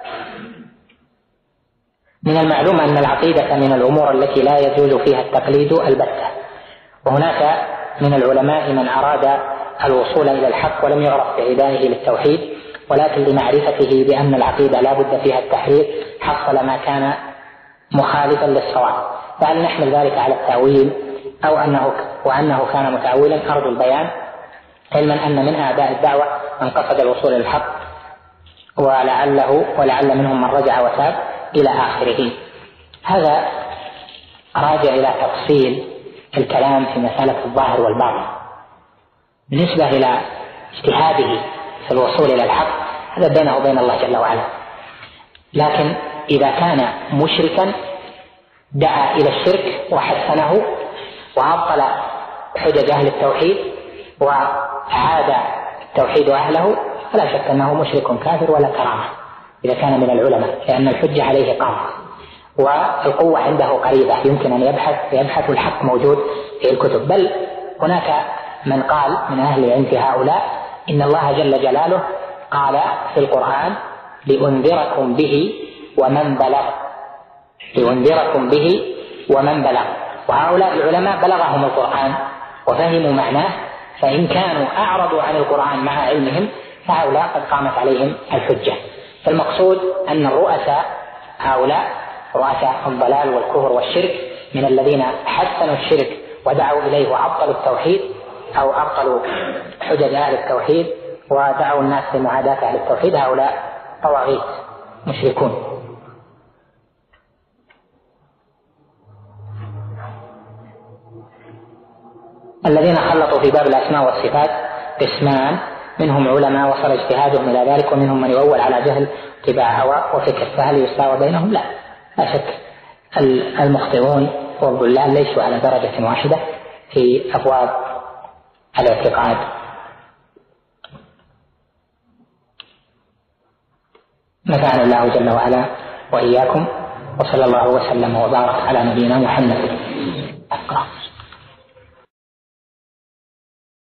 من المعلوم أن العقيدة من الأمور التي لا يجوز فيها التقليد البتة، وهناك من العلماء من أراد الوصول إلى الحق ولم يعرف بعدائه للتوحيد، ولكن لمعرفته بأن العقيدة لا بد فيها التحرير حصل ما كان مخالفا للصواب، فهل نحمل ذلك على التأويل أو أنه وأنه كان متأولا؟ أرجو البيان، علما أن من أعداء الدعوة من قصد الوصول إلى الحق ولعله ولعل منهم من رجع وتاب إلى آخره. هذا راجع إلى تفصيل الكلام في مسألة الظاهر والباطن. بالنسبة إلى اجتهاده في الوصول إلى الحق هذا بينه وبين الله جل وعلا، لكن إذا كان مشركا دعا إلى الشرك وحسنه وأبطل حجج أهل التوحيد وعاد التوحيد أهله فلا شك أنه مشرك كافر ولا كرامة إذا كان من العلماء، لأن الحجة عليه قامة والقوة عنده قريبة، يمكن أن يبحث يبحث الحق موجود في الكتب. بل هناك من قال من أهل العلم في هؤلاء إن الله جل جلاله قال في القرآن لأنذركم به ومن بلغ، لأنذركم به ومن بلغ. وهؤلاء العلماء بلغهم القرآن وفهموا معناه، فإن كانوا أعرضوا عن القرآن مع علمهم فهؤلاء قد قامت عليهم الحجة. فالمقصود أن الرؤساء هؤلاء رؤساء الضلال والكفر والشرك من الذين حسنوا الشرك ودعوا إليه وأبطلوا التوحيد أو أبطلوا حجج أهل التوحيد ودعوا الناس لمعاداة أهل التوحيد، هؤلاء طواغيت مشركون. الذين خلطوا في باب الأسماء والصفات قسمان، منهم علماء وصل اجتهادهم إلى ذلك، ومنهم من يؤول على جهل اتباع هوى وفكر، فهل يساوى بينهم؟ لا، لا شك المخطئون والضلال ليسوا على درجة واحدة في أبواب الاعتقاد. نفعنا الله جل وعلا وإياكم، وصلى الله وسلم وبارك على نبينا محمد. أقرأ.